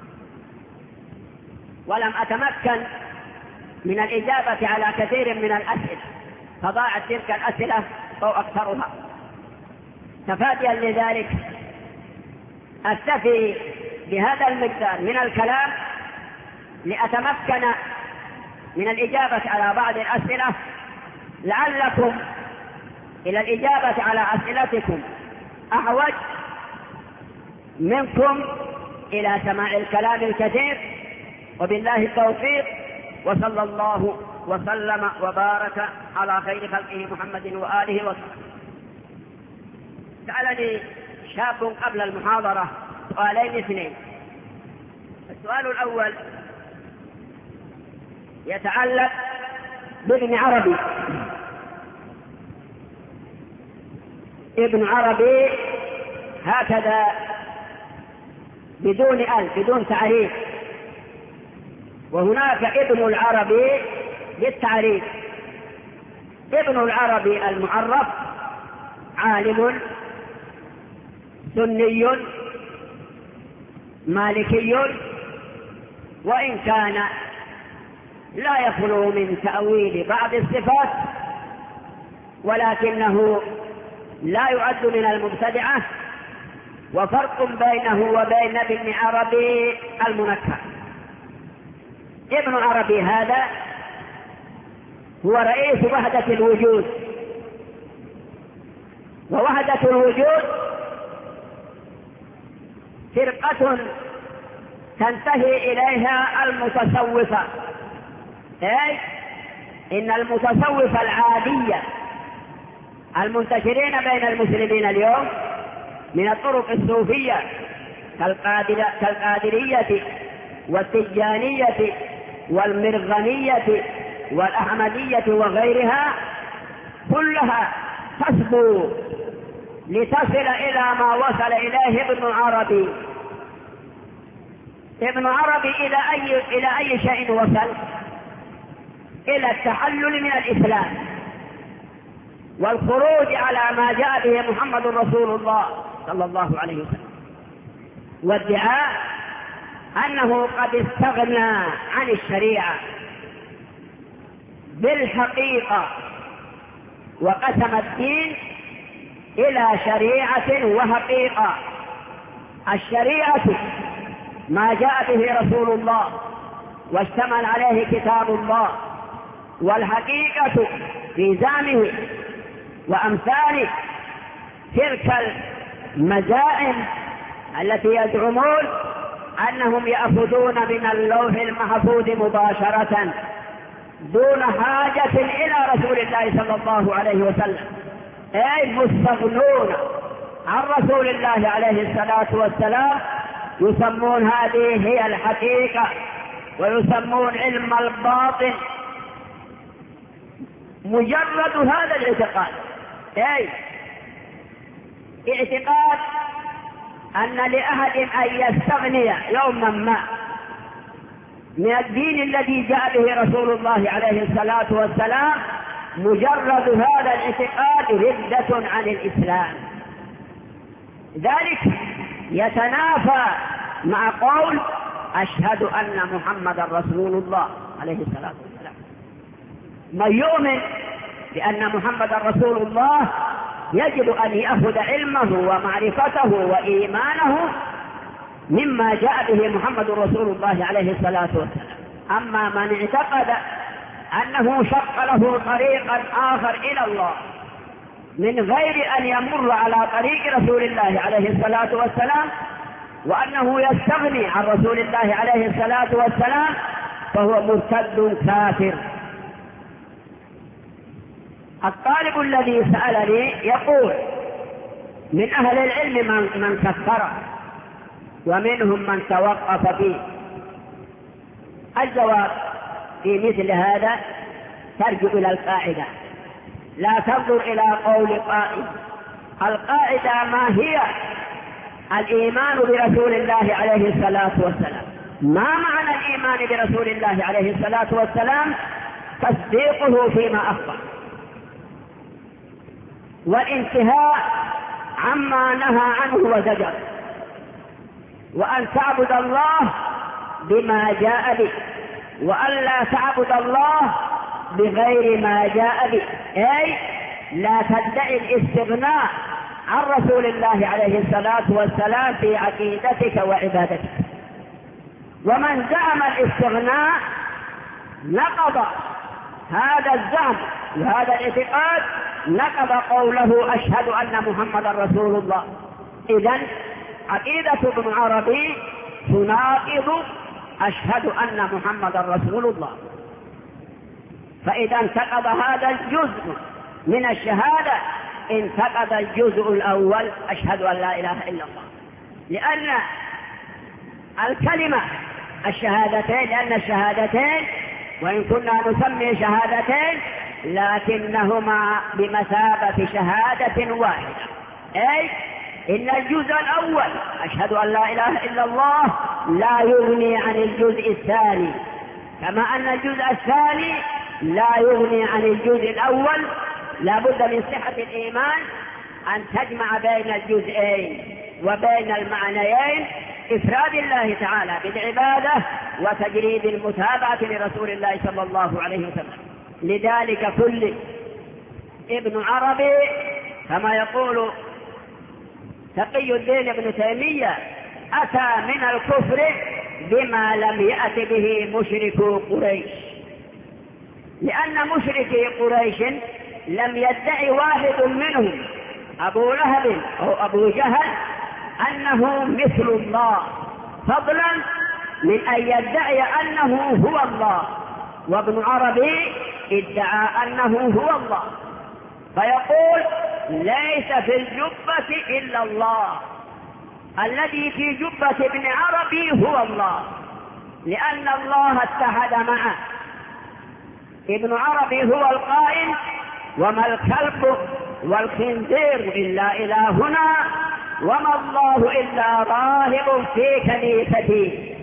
ولم أتمكن من الإجابة على كثير من الأسئلة، فضاعت تلك الأسئلة أو أكثرها. تفاديا لذلك أكتفي بهذا المقدار من الكلام لأتمكن من الإجابة على بعض الأسئلة، لعلكم إلى الإجابة على أسئلتكم أعوج منكم إلى سماع الكلام الكثير. وبالله التوفيق، وصلى الله وسلم وبارك على خير خلقه محمد وآله وصحبه. سألني شاب قبل المحاضرة سؤالين اثنين. السؤال الأول يتعلق بابن عربي. ابن عربي هكذا بدون أل بدون تعريف، وهناك ابن العربي بالتعريف. ابن العربي المعرف عالم سني مالكي، وإن كان لا يخلو من تأويل بعض الصفات، ولكنه لا يعد من المبتدعة، وفرق بينه وبين ابن عربي المنكر. ابن عربي هذا هو رئيس وحدة الوجود، ووحدة الوجود فرقة تنتهي إليها المتصوفة، أي إن المتصوفة العادية المنتشرين بين المسلمين اليوم من الطرق الصوفية كالقادرية والتجانية والمرغنية والأحمدية وغيرها كلها تصبو لتصل إلى ما وصل إليه ابن عربي. ابن عربي إلى أي, إلى أي شيء وصل؟ إلى التحلل من الإسلام والخروج على ما جاء به محمد رسول الله صلى الله عليه وسلم، وادعاء أنه قد استغنى عن الشريعة بالحقيقة، وقسم الدين إلى شريعة وحقيقة. الشريعة ما جاء به رسول الله واشتمل عليه كتاب الله، والحقيقة في زعمه وأمثاله تلك المزاعم التي يزعمون أنهم يأخذون من اللوح المحفوظ مباشرة دون حاجة إلى رسول الله صلى الله عليه وسلم، أي مستغنون عن رسول الله عليه الصلاة والسلام. يسمون هذه هي الحقيقة، ويسمون علم الباطن مجرد هذا الاعتقاد، أي اعتقاد أن لأحد أن يستغني يوما ما من الدين الذي جاء به رسول الله عليه الصلاة والسلام. مجرد هذا الاعتقاد ردة عن الإسلام، ذلك يتنافى مع قول أشهد أن محمدا رسول الله عليه الصلاة والسلام. من يؤمن بأن محمدا رسول الله يجب أن يأخذ علمه ومعرفته وإيمانه مما جاء به محمد رسول الله عليه الصلاة والسلام. أما من اعتقد أنه شق له طريقا آخر إلى الله من غير أن يمر على طريق رسول الله عليه الصلاة والسلام، وأنه يستغني عن رسول الله عليه الصلاة والسلام، فهو مرتد كافر. الطالب الذي سألني يقول من أهل العلم من, من كفر ومنهم من توقف فيه. الجواب في مثل هذا ترجع إلى القاعدة، لا تنظر إلى قول قائل. القاعدة ما هي؟ الإيمان برسول الله عليه الصلاة والسلام. ما معنى الإيمان برسول الله عليه الصلاة والسلام؟ تصديقه فيما أخبر، والانتهاء عما نهى عنه وزجر، وأن تعبد الله بما جاء به، وأن لا تعبد الله بغير ما جاء به، أي لا تدعي الاستغناء عن رسول الله عليه الصلاة والسلام في عقيدتك وعبادتك. ومن زعم الاستغناء نقض هذا الزعم وهذا الاعتقاد، نقض قوله أشهد أن محمدا رسول الله. إذن عقيدة ابن عربي تناقض أشهد أن محمدا رسول الله. فإذا انتقض هذا الجزء من الشهادة انتقض الجزء الأول أشهد أن لا إله إلا الله، لأن الكلمة الشهادتين، لأن الشهادتين وإن كنا نسمي شهادتين لكنهما بمثابة شهادة واحدة، أي إن الجزء الأول أشهد أن لا إله إلا الله لا يغني عن الجزء الثاني، كما أن الجزء الثاني لا يغني عن الجزء الأول. لا بد من صحة الإيمان أن تجمع بين الجزئين وبين المعنيين، إفراد الله تعالى بالعبادة وتجريد المتابعة لرسول الله صلى الله عليه وسلم. لذلك كل ابن عربي كما يقول تقي الدين ابن تيمية أتى من الكفر بما لم يأت به مشركو قريش، لأن مشركي قريش لم يدعي واحد منهم أبو لهب أو أبو جهل أنه مثل الله، فضلا من أن يدعي أنه هو الله. وابن عربي ادعى أنه هو الله، فيقول ليس في الجبة إلا الله، الذي في جبة ابن عربي هو الله، لأن الله اتحد معه. ابن عربي هو القائل وما الكلب والخنزير إلا إلهنا وما الله إلا راهب في كنيستي.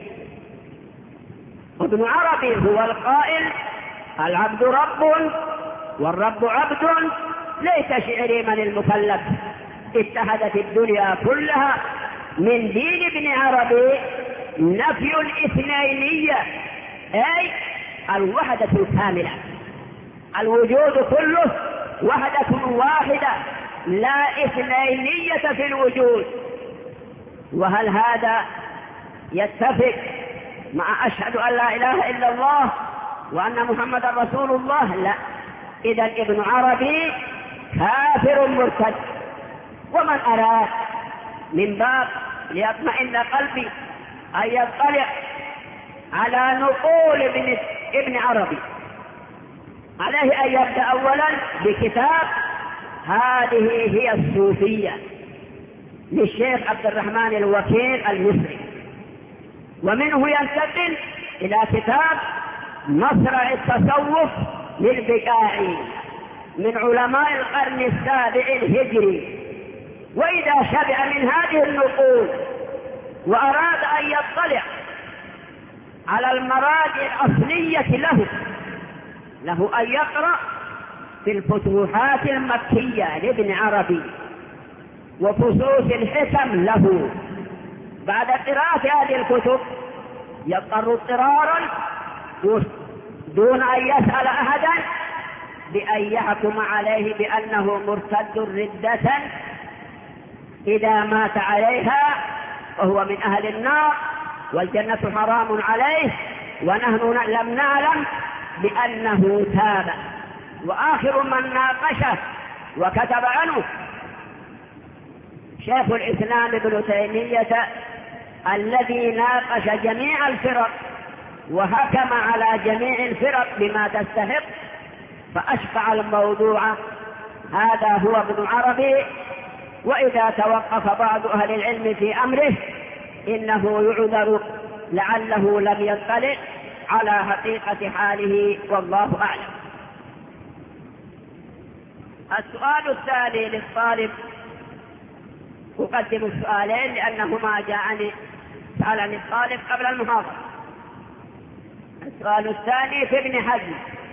ابن عربي هو القائل العبد رب والرب عبد، ليس شعري من المكلف. اتحدت الدنيا كلها من دين ابن عربي نفي الاثنينية، أي الوحدة الكاملة، الوجود كله وحدة واحدة لا اثنينية في الوجود. وهل هذا يتفق مع أشهد أن لا إله إلا الله وأن محمد رسول الله؟ لا. إذن ابن عربي كافر مرتد. ومن أراد من باب ليطمئن قلبي أن يطلع على نقول ابن, ابن عربي، عليه أن يبدأ أولا بكتاب هذه هي الصوفية للشيخ عبد الرحمن الوكيل المصري، ومنه ينتقل إلى كتاب مصرع التصوف للبكائي من علماء القرن السابع الهجري. وإذا شبع من هذه النقول وأراد أن يطلع على المراجع الأصلية له له أن يقرأ في الفتوحات المكية لابن عربي وفصوص الحكم له. بعد قراءة هذه الكتب يضطر اضطرارا دون أن يسأل أحدا بأن يحكم عليه بأنه مرتد ردة إذا مات عليها وهو من أهل النار والجنة حرام عليه، ونحن لم نعلم بأنه تاب. وآخر من ناقشه وكتب عنه شيخ الإسلام ابن تيمية الذي ناقش جميع الفرق وحكم على جميع الفرق بما تستحق، فأشفع الموضوع هذا هو ابن عربي. وإذا توقف بعض أهل العلم في أمره إنه يعذر لعله لم يطلع على حقيقة حاله، والله أعلم. السؤال الثاني للطالب، أقدم السؤالين لأنهما جاءني سألني الطالب قبل المحاضرة. السؤال الثاني في ابن حزم،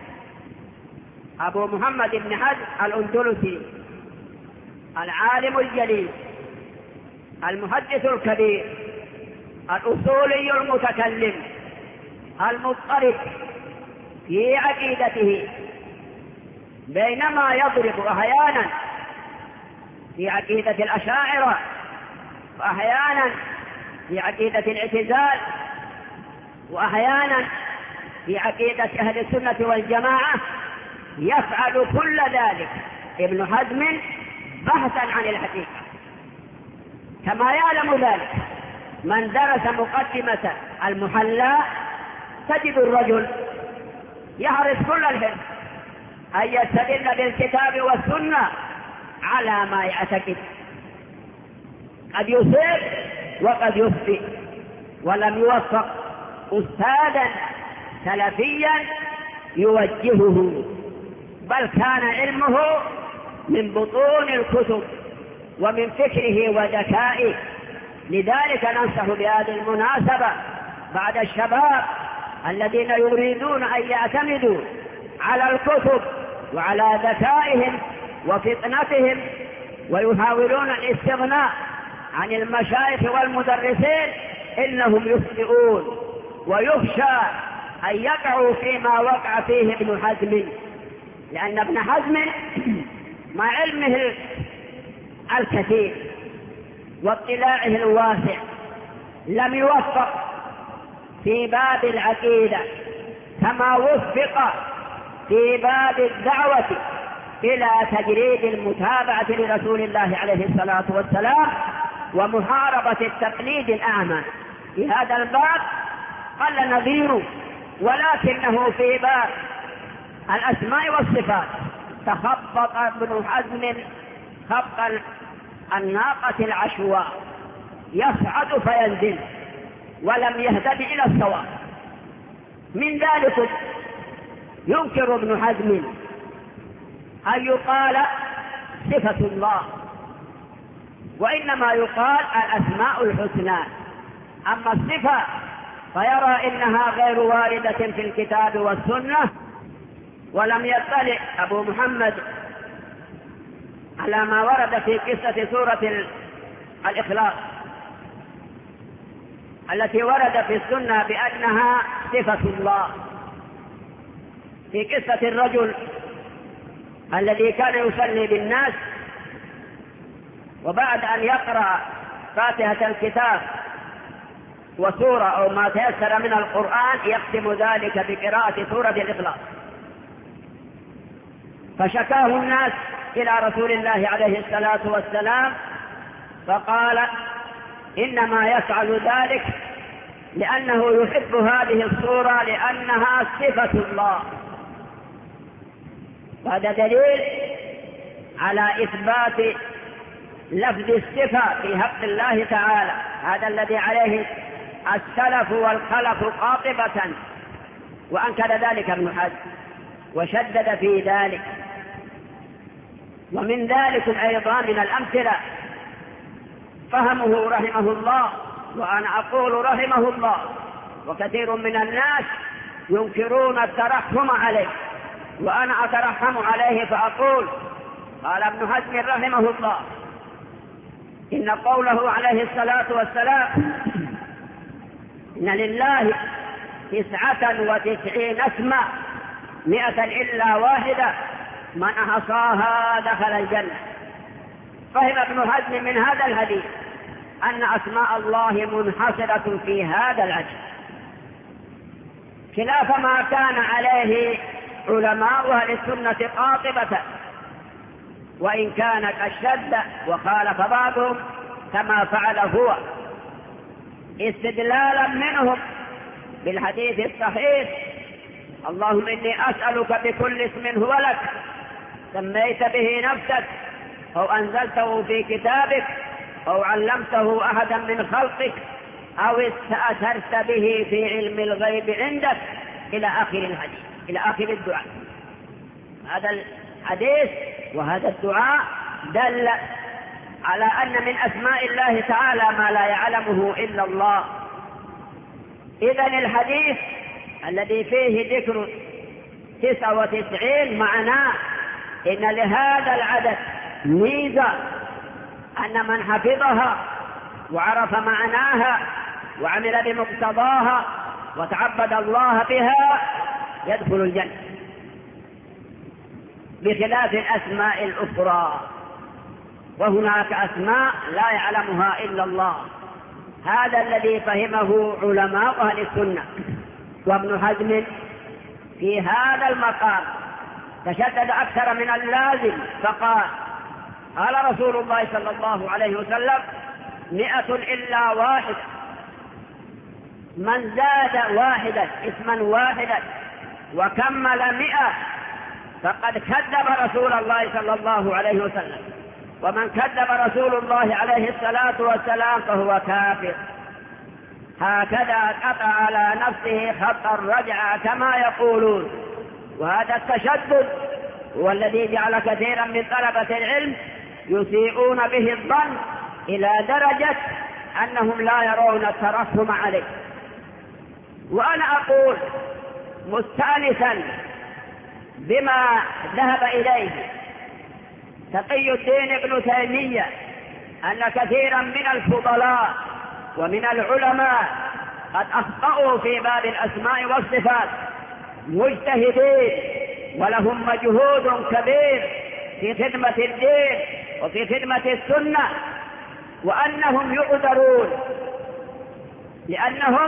أبو محمد بن حزم الأندلسي العالم الجليل المحدث الكبير الأصولي المتكلم المضطرب في عقيدته، بينما يضرب أحيانا في عقيدة الأشاعرة وأحيانا في عقيدة الاعتزال وأحيانا في عقيدة أهل السنة والجماعة، يفعل كل ذلك ابن حزم بحثا عن الحقيقة، كما يعلم ذلك من درس مقدمة المحلى. تجد الرجل يحرص كل الحرص أن يستدل بالكتاب والسنة على ما يعتقد، قد يصيب وقد يخطئ، ولم يوفق أستاذا سلفيا يوجهه، بل كان علمه من بطون الكتب ومن فكره وذكائه. لذلك ننصح بهذه المناسبة بعد الشباب الذين يريدون أن يعتمدوا على الكتب وعلى ذكائهم وفطنتهم ويحاولون الاستغناء عن المشايخ والمدرسين، إنهم يخطئون، ويخشى أن يقعوا فيما وقع فيه ابن حزم، لأن ابن حزم مع علمه الكثير واطلاعه الواسع لم يوفق في باب العقيدة كما وفق في باب الدعوة إلى تجريد المتابعة لرسول الله عليه الصلاة والسلام ومحاربة التقليد الأعمى. في هذا الباب قل نظيره، ولكنه في باب الأسماء والصفات تخبط ابن حزم خبط الناقة العشواء، يصعد فينزل ولم يهتد إلى الصواب. من ذلك ينكر ابن حزم أن يقال صفة الله، وإنما يقال الأسماء الحسنى. أما الصفة فيرى إنها غير واردة في الكتاب والسنة، ولم يطلع أبو محمد على ما ورد في قصة سورة الإخلاص التي ورد في السنة بأنها صفة الله. في قصة الرجل الذي كان يصلي بالناس، وبعد أن يقرأ فاتحة الكتاب وسورة أو ما تيسر من القرآن يختم ذلك بقراءة سورة الإخلاص، فشكاه الناس إلى رسول الله عليه الصلاة والسلام، فقال إنما يفعل ذلك لأنه يحب هذه السورة لأنها صفة الله. وهذا دليل على إثبات لفظ الصفة في حق الله تعالى، هذا الذي عليه السلف والخلف قاطبة، وأنكر ذلك ابن حزم وشدد في ذلك. ومن ذلك أيضا من الأمثلة فهمه رحمه الله، وأنا أقول رحمه الله، وكثير من الناس ينكرون الترحم عليه، وأنا أترحم عليه فأقول قال ابن حزم رحمه الله إن قوله عليه الصلاة والسلام إن لله تسعة وتسعين اسما مئة إلا واحدة من أحصاها دخل الجنة. فهم ابن حزم من هذا الحديث أن أسماء الله منحصرة في هذا العجل، خلاف ما كان عليه علماء أهل السنة قاطبة، وإن كانت أشد وخالف بعضهم كما فعل هو، استدلالا منهم بالحديث الصحيح اللهم إني أسألك بكل اسم هو لك سميت به نفسك أو أنزلته في كتابك أو علمته أحدا من خلقك أو استأثرت به في علم الغيب عندك إلى آخر الحديث، إلى آخر الدعاء. هذا الحديث وهذا الدعاء دل على أن من أسماء الله تعالى ما لا يعلمه إلا الله. إذن الحديث الذي فيه ذكر تسعة وتسعين معناه إن لهذا العدد ميزة، أن من حفظها وعرف معناها وعمل بمقتضاها وتعبد الله بها يدخل الجنة، بخلاف الأسماء الأخرى، وهناك أسماء لا يعلمها إلا الله. هذا الذي فهمه علماء أهل السنة. وابن حزم في هذا المقام تشدد أكثر من اللازم، فقال قال رسول الله صلى الله عليه وسلم مئة إلا واحد، من زاد واحدا اسما واحدا وكمل مئة فقد كذب رسول الله صلى الله عليه وسلم، ومن كذب رسول الله عليه الصلاة والسلام فهو كافر. هكذا قطع على نفسه خط الرجعة كما يقولون. وهذا التشدد هو الذي جعل كثيرا من طلبة العلم يسيئون به الظن إلى درجة أنهم لا يرون الترحم عليه. وأنا أقول مستأنسا بما ذهب إليه تقي الدين ابن تيمية أن كثيرا من الفضلاء ومن العلماء قد أخطأوا في باب الأسماء والصفات، مجتهدين ولهم مجهود كبير في خدمة الدين وفي خدمة السنة، وأنهم يعذرون لأنهم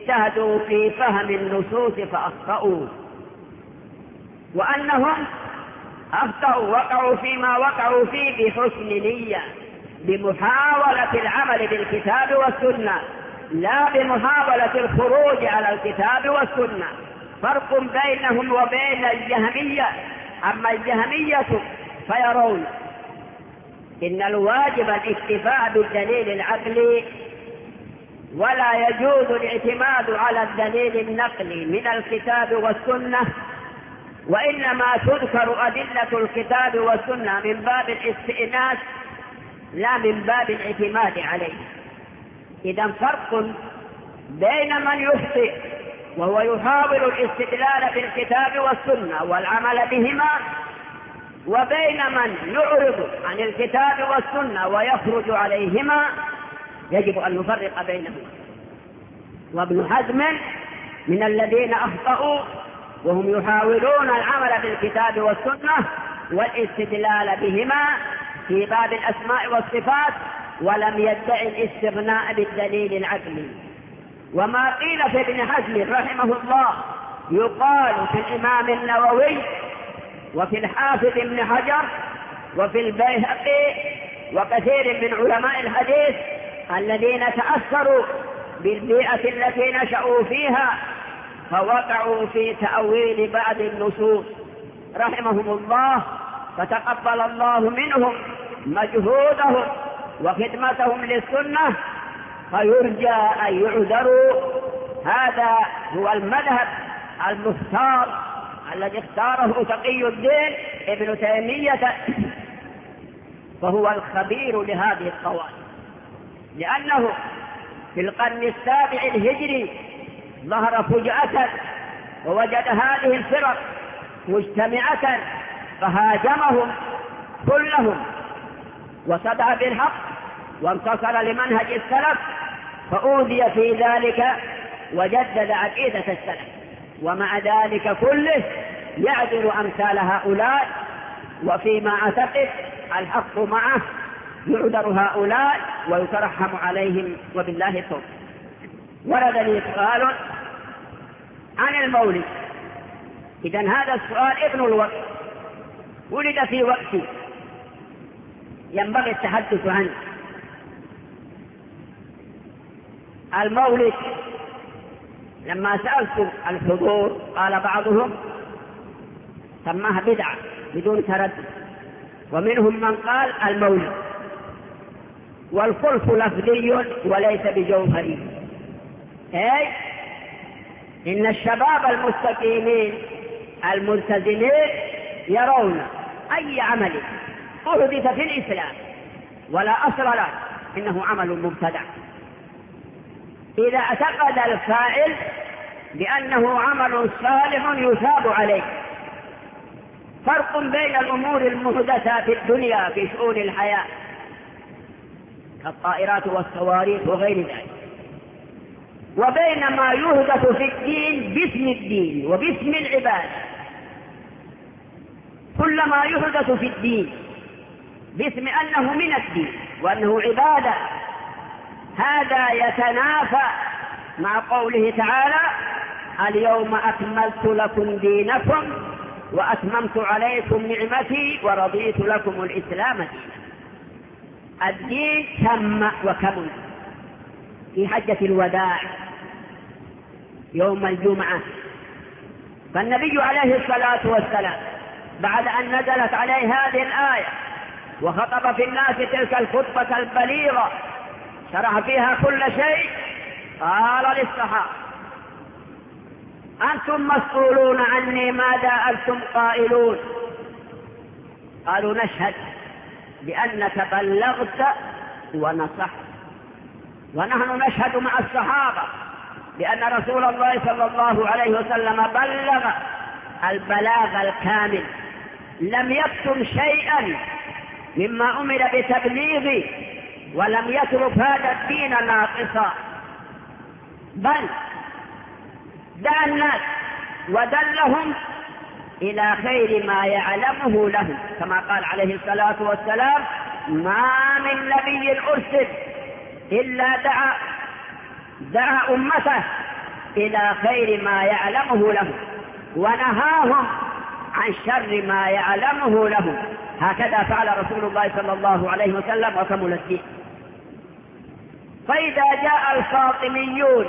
اجتهدوا في فهم النصوص فأخطأوا، وأنهم أخطأوا وقعوا فيما وقعوا فيه بحسن نية، بمحاولة العمل بالكتاب والسنة، لا بمحاولة الخروج على الكتاب والسنة. فرق بينهم وبين الجهمية. أما الجهمية فيرون إن الواجب الاكتفاء بالدليل العقلي، ولا يجوز الاعتماد على الدليل النقلي من الكتاب والسنة، وإنما تذكر أدلة الكتاب والسنة من باب الاستئناس لا من باب الاعتماد عليه. إذن فرق بين من يخطئ وهو يحاول الاستدلال بالكتاب والسنة والعمل بهما، وبين من يعرض عن الكتاب والسنة ويخرج عليهما. يجب أن نفرق بينهما. وابن حزم من الذين أخطأوا وهم يحاولون العمل بالكتاب والسنة والاستدلال بهما في باب الأسماء والصفات، ولم يدعي الاستغناء بالدليل العقلي. وما قيل في ابن حزم رحمه الله يقال في الإمام النووي وفي الحافظ ابن حجر وفي البيهقي وكثير من علماء الحديث الذين تأثروا بالبيئة التي نشأوا فيها فوقعوا في تأويل بعض النصوص رحمهم الله، فتقبل الله منهم مجهودهم وخدمتهم للسنة، فيرجى أن يعذروا. هذا هو المذهب المختار الذي اختاره تقي الدين ابن تيمية، فهو الخبير لهذه القواعد، لأنه في القرن السابع الهجري ظهر فجأة ووجد هذه الفرق مجتمعة فهاجمهم كلهم وصدع بالحق وانتصر لمنهج السلف، فأوذي في ذلك وجدد عقيدة السلف. ومع ذلك كله يعذر أمثال هؤلاء، وفيما أعتقد الحق معه يعذر هؤلاء ويترحم عليهم وبالله التوفيق. ورد لي سؤال عن المولد. إذن هذا السؤال ابن الوقت، ولد في وقت ينبغي التحدث عنه. المولد لما سألت الحضور قال بعضهم سماها بدعة بدون تردد، ومنهم من قال المولد، والخلف لفظي وليس بجوهري. أي إن الشباب المستقيمين الملتزمين يرون أي عمل أحدث في الإسلام ولا أصل له إنه عمل مبتدع، إذا اعتقد الفاعل بأنه عمل صالح يثاب عليه. فرق بين الأمور المحدثة في الدنيا في شؤون الحياة كالطائرات والصواريخ وغير ذلك، وبين ما يهدف في الدين باسم الدين وباسم العبادة. كل ما يهدف في الدين باسم أنه من الدين وأنه عبادة هذا يتنافى مع قوله تعالى اليوم أكملت لكم دينكم وأتممت عليكم نعمتي ورضيت لكم الإسلام دينا. الدين تم وكمل في حجة الوداع يوم الجمعة، فالنبي عليه الصلاة والسلام بعد أن نزلت عليه هذه الآية وخطب في الناس تلك الخطبة البليغة شرح فيها كل شيء، قال للصحابة أنتم مسؤولون عني ماذا أنتم قائلون؟ قالوا نشهد بأنك بلغت ونصحت. ونحن نشهد مع الصحابة بأن رسول الله صلى الله عليه وسلم بلغ البلاغ الكامل، لم يكتم شيئا مما أمر بتبليغه، ولم يترك هذا الدين ناقصا، بل دعا الناس ودلهم إلى خير ما يعلمه لهم، كما قال عليه الصلاة والسلام ما من نبي أرسل إلا دعا دعا أمته إلى خير ما يعلمه لهم، ونهاهم عن شر ما يعلمه له. هكذا فعل رسول الله صلى الله عليه وسلم وكمل الدين. فإذا جاء الفاطميون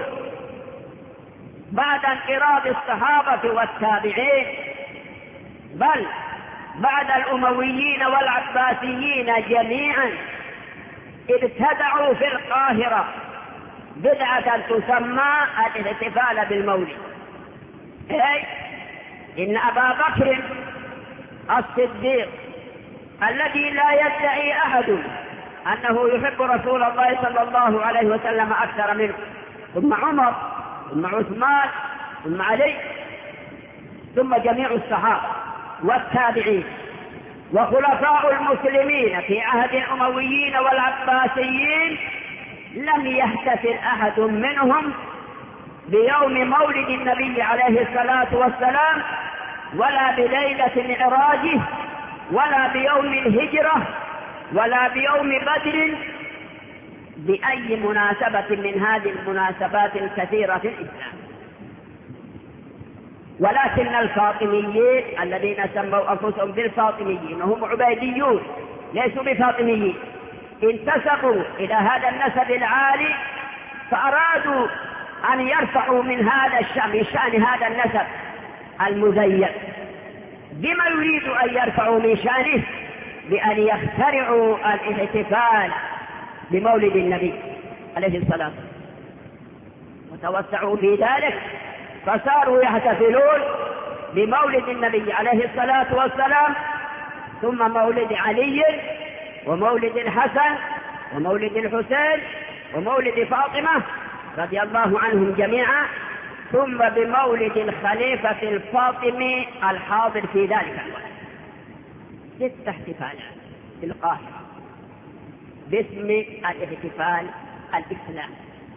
بعد انقراض الصحابة والتابعين، بل بعد الأمويين والعباسيين جميعا، ابتدعوا في القاهرة بدعة تسمى الاحتفال بالمولد. أي إن أبا بكر الصديق الذي لا يدعي أحد أنه يحب رسول الله صلى الله عليه وسلم أكثر منه، ثم عمر، ثم عثمان، ثم علي، ثم جميع الصحابة والتابعين وخلفاء المسلمين في عهد الأمويين والعباسيين، لم يحتفل أحد منهم بيوم مولد النبي عليه الصلاة والسلام، ولا بليلة معراجه، ولا بيوم الهجرة، ولا بيوم بدر، بأي مناسبة من هذه المناسبات الكثيرة في الإسلام. ولكن الفاطميين الذين سموا أنفسهم بالفاطميين وهم عبيديون ليسوا بفاطميين، انتسبوا إلى هذا النسب العالي، فأرادوا أن يرفعوا من هذا الشأن، من شأن هذا النسب المزين. بما يريد أن يرفعوا من شأنه؟ بأن يخترعوا الاحتفال بمولد النبي عليه الصلاة والسلام، وتوسعوا في ذلك، فصاروا يحتفلون بمولد النبي عليه الصلاة والسلام، ثم مولد علي، ومولد الحسن، ومولد الحسين، ومولد فاطمة رضي الله عنهم جميعا، ثم بمولد الخليفة الفاطمي الحاضر في ذلك الوقت. ست احتفالات في القاهرة باسم الاحتفال الإسلامي،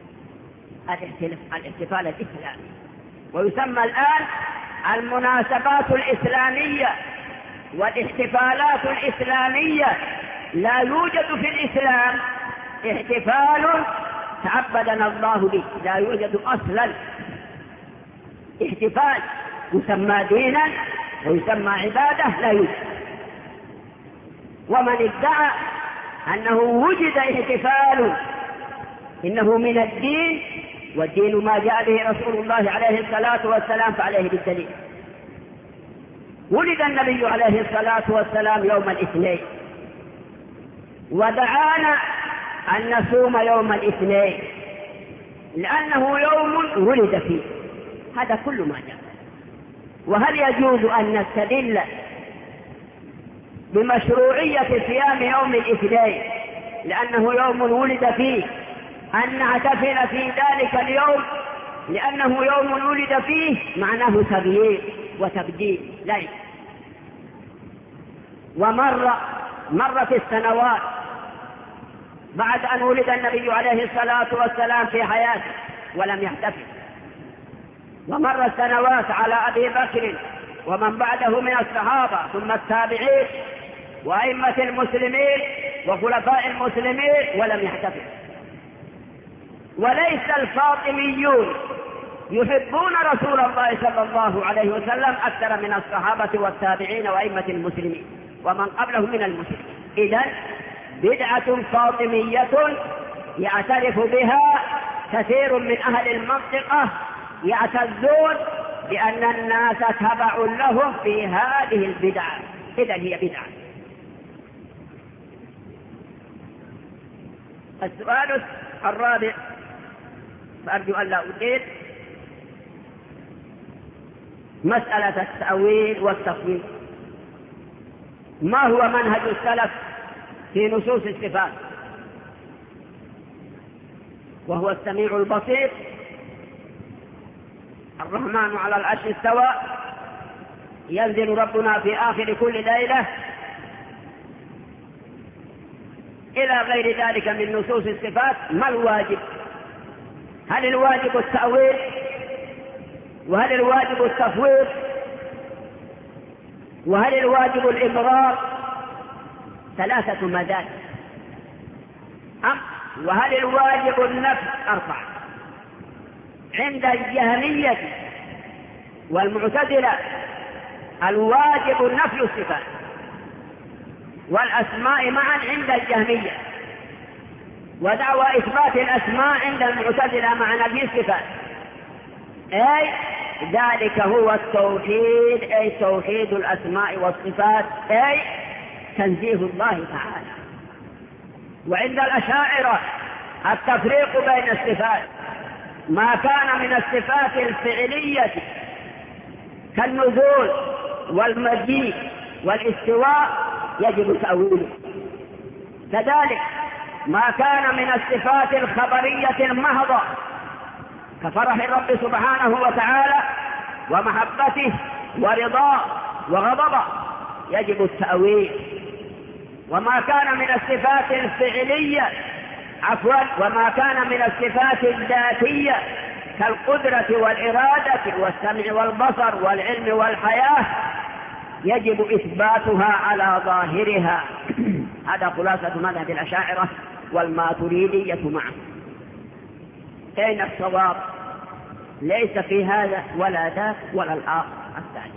الاحتفال الإسلامي، ويسمى الآن المناسبات الإسلامية والاحتفالات الإسلامية. لا يوجد في الإسلام احتفال تعبدنا الله به، لا يوجد أصلا احتفال يسمى دينا ويسمى عبادة، لا يوجد. ومن ادعى أنه وجد احتفال إنه من الدين، والدين ما جاء به رسول الله عليه الصلاة والسلام، فعليه بالدليل. ولد النبي عليه الصلاة والسلام يوم الاثنين، ودعانا أن نصوم يوم الاثنين لأنه يوم ولد فيه. هذا كل ما جاء. وهل يجوز أن نستدل بمشروعية صيام يوم الاثنين لأنه يوم ولد فيه أن نحتفل في ذلك اليوم لأنه يوم ولد فيه؟ معناه تغيير وتبديل، لا يجوز. ومر مرت السنوات بعد أن ولد النبي عليه الصلاة والسلام في حياته ولم يحتفل، ومر السنوات على أبي بكر ومن بعده من الصحابة ثم التابعين وأئمة المسلمين وخلفاء المسلمين ولم يحتفل. وليس الفاطميون يحبون رسول الله صلى الله عليه وسلم أكثر من الصحابة والتابعين وأئمة المسلمين ومن قبلهم من المسلمين. إذن بدعة فاطمية يعترف بها كثير من أهل المنطقة، يعتزون بأن الناس تبع لهم في هذه البدعة. إذن هي بدعة. السؤال الرابع، فأرجو أن لا أطيل، مسألة التأويل والتفويض. ما هو منهج السلف في نصوص الصفات؟ وهو السميع البصير، الرحمن على العرش استوى، ينزل ربنا في آخر كل ليلة، إلى غير ذلك من نصوص الصفات. ما الواجب؟ هل الواجب التأويل؟ وهل الواجب التفويض؟ وهل الواجب الإبرار؟ ثلاثة مذاهب. أم وهل الواجب النفي؟ أربعة. عند الجهمية والمعتزلة الواجب نفي الصفات والأسماء معا عند الجهمية، ودعوى إثبات الأسماء عند المعتزلة مع نفي الصفات، أي ذلك هو التوحيد، أي توحيد الأسماء والصفات، أي تنزيه الله تعالى. وعند الأشاعرة التفريق بين الصفات، ما كان من الصفات الفعلية كالنزول والمجيء والاستواء يجب تأويله، كذلك ما كان من الصفات الخبرية المحضة كفرح الرب سبحانه وتعالى ومحبته ورضاه وغضبه يجب التأويل. وما كان من الصفات الفعلية عفوا وما كان من الصفات الذاتية كالقدرة والإرادة والسمع والبصر والعلم والحياة يجب إثباتها على ظاهرها. هذا خلاصة مذهب الأشاعرة والماتريدية معه. أين الصواب؟ ليس في هذا ولا ذاك ولا الآخر الثاني.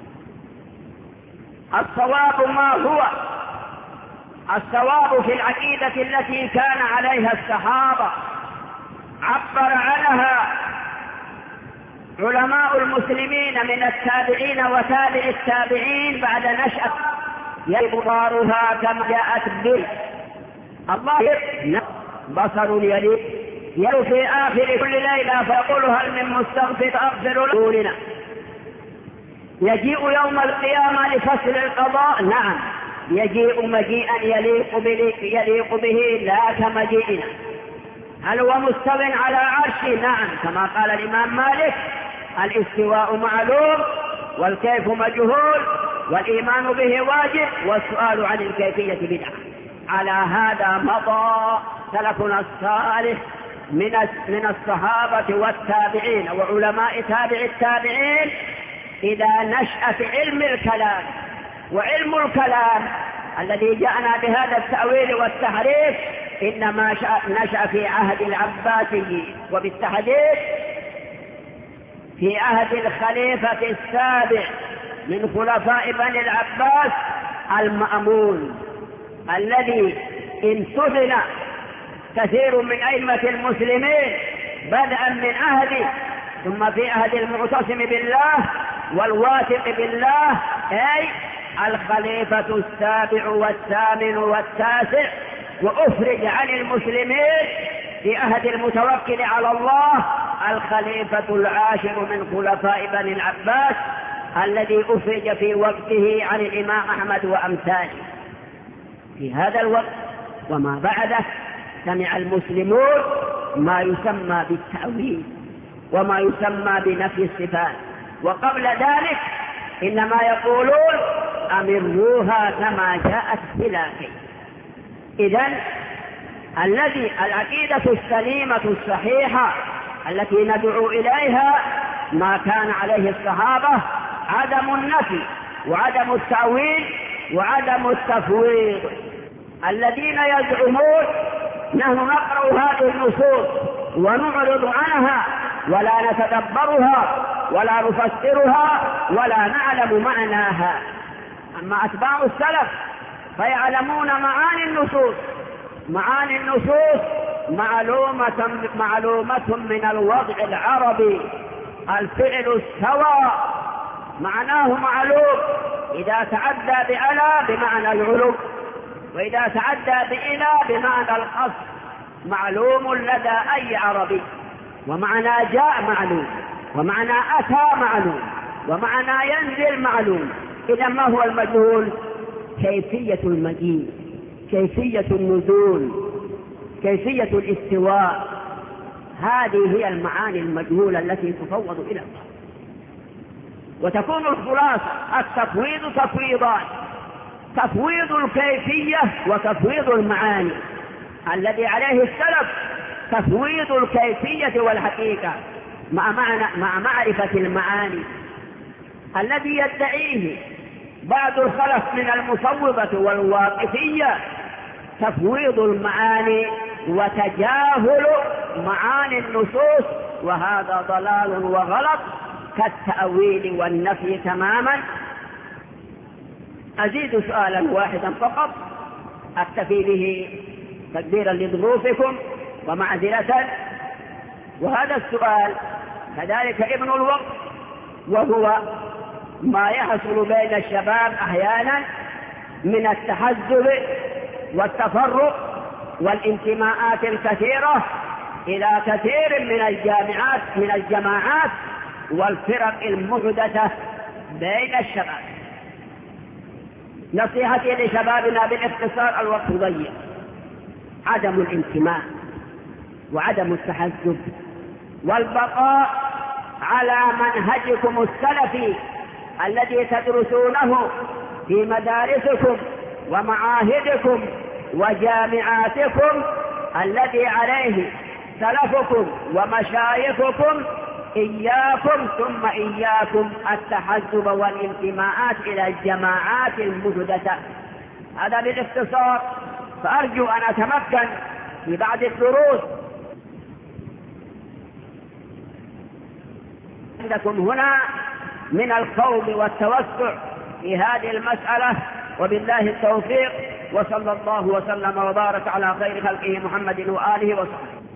الصواب ما هو؟ الصواب في العقيدة التي كان عليها الصحابة، عبر عنها علماء المسلمين من التابعين وتابع التابعين بعد نشأة، يبرارها كما جاءت به. الله بصر يلي يلو في آخر كل ليلة فيقول هل من مستغفر أغفر لنا. يجيء يوم القيامة لفصل القضاء، نعم يجيء مجيئا يليق, يليق به لا كمجيئنا. هل هو مستو على عرشه؟ نعم كما قال الإمام مالك الاستواء معلوم والكيف مجهول والإيمان به واجب والسؤال عن الكيفية بدعة. على هذا مضى سلفنا الصالح من من الصحابة والتابعين وعلماء تابع التابعين إذا نشأ علم الكلام. وعلم الكلام الذي جاءنا بهذا التأويل والتحريف إنما نشأ في عهد العباسي، وبالتحديد في عهد الخليفة السابع من خلفاء بني العباس المأمون، الذي امتثل كثير من أئمة المسلمين بدءا من عهده ثم في عهد المعتصم بالله والواثق بالله، أي الخليفة السابع والثامن والتاسع، وأفرج عن المسلمين في عهد المتوكل على الله الخليفة العاشر من خلفاء بني العباس الذي أفرج في وقته عن الإمام أحمد وأمثاله. في هذا الوقت وما بعده سمع المسلمون ما يسمى بالتأويل وما يسمى بنفي الصفات، وقبل ذلك إنما يقولون أمروها كما جاءت بلا كيف. إذن الذي العقيدة السليمة الصحيحة التي ندعو إليها ما كان عليه الصحابة، عدم النفي وعدم التأويل وعدم التفويض. الذين يزعمون نحن نقرأ هذه النصوص ونعرض عنها ولا نتدبرها ولا نفسرها ولا نعلم معناها، أما أتباع السلف فيعلمون معاني النصوص. معاني النصوص معلومة, معلومة من الوضع العربي. الفعل السوى معناه معلوم، إذا تعدى بألا بمعنى العلو، وإذا تعدى بإلى بمعنى القصد، معلوم لدى أي عربي. ومعنى جاء معلوم، ومعنى أتى معلوم، ومعنى ينزل معلوم. إذا ما هو المجهول؟ كيفية المجيء، كيفية النزول، كيفية الاستواء. هذه هي المعاني المجهولة التي تفوض إلى الله. وتكون الخلاصة التفويض تفويضان: تفويض الكيفية وتفويض المعاني. الذي عليه السلف تفويض الكيفية والحقيقة مع, معنى مع معرفة المعاني. الذي يدعيه بعض الخلف من المفوضة والواقفية تفويض المعاني وتجاهل معاني النصوص، وهذا ضلال وغلط كالتأويل والنفي تماما. أزيد سؤالا واحدا فقط أكتفي به تقديرا لظروفكم ومعذرة، وهذا السؤال كذلك ابن الوقت، وهو ما يحصل بين الشباب أحيانا من التحزب والتفرق والانتماءات الكثيرة إلى كثير من الجامعات من الجماعات والفرق المحدثة بين الشباب. نصيحتي لشبابنا بالاختصار، الوقت ضيق، عدم الانتماء وعدم التحزب والبقاء على منهجكم السلفي الذي تدرسونه في مدارسكم ومعاهدكم وجامعاتكم، الذي عليه سلفكم ومشايخكم. إياكم ثم إياكم التحزب والانتماءات إلى الجماعات المحدثة. هذا بالاختصار، فأرجو أن أتمكن في بعض الدروس عندكم هنا من القول والتوسع في هذه المسألة، وبالله التوفيق، وصلى الله وسلم وبارك على خير خلقه محمد وآله وصحبه.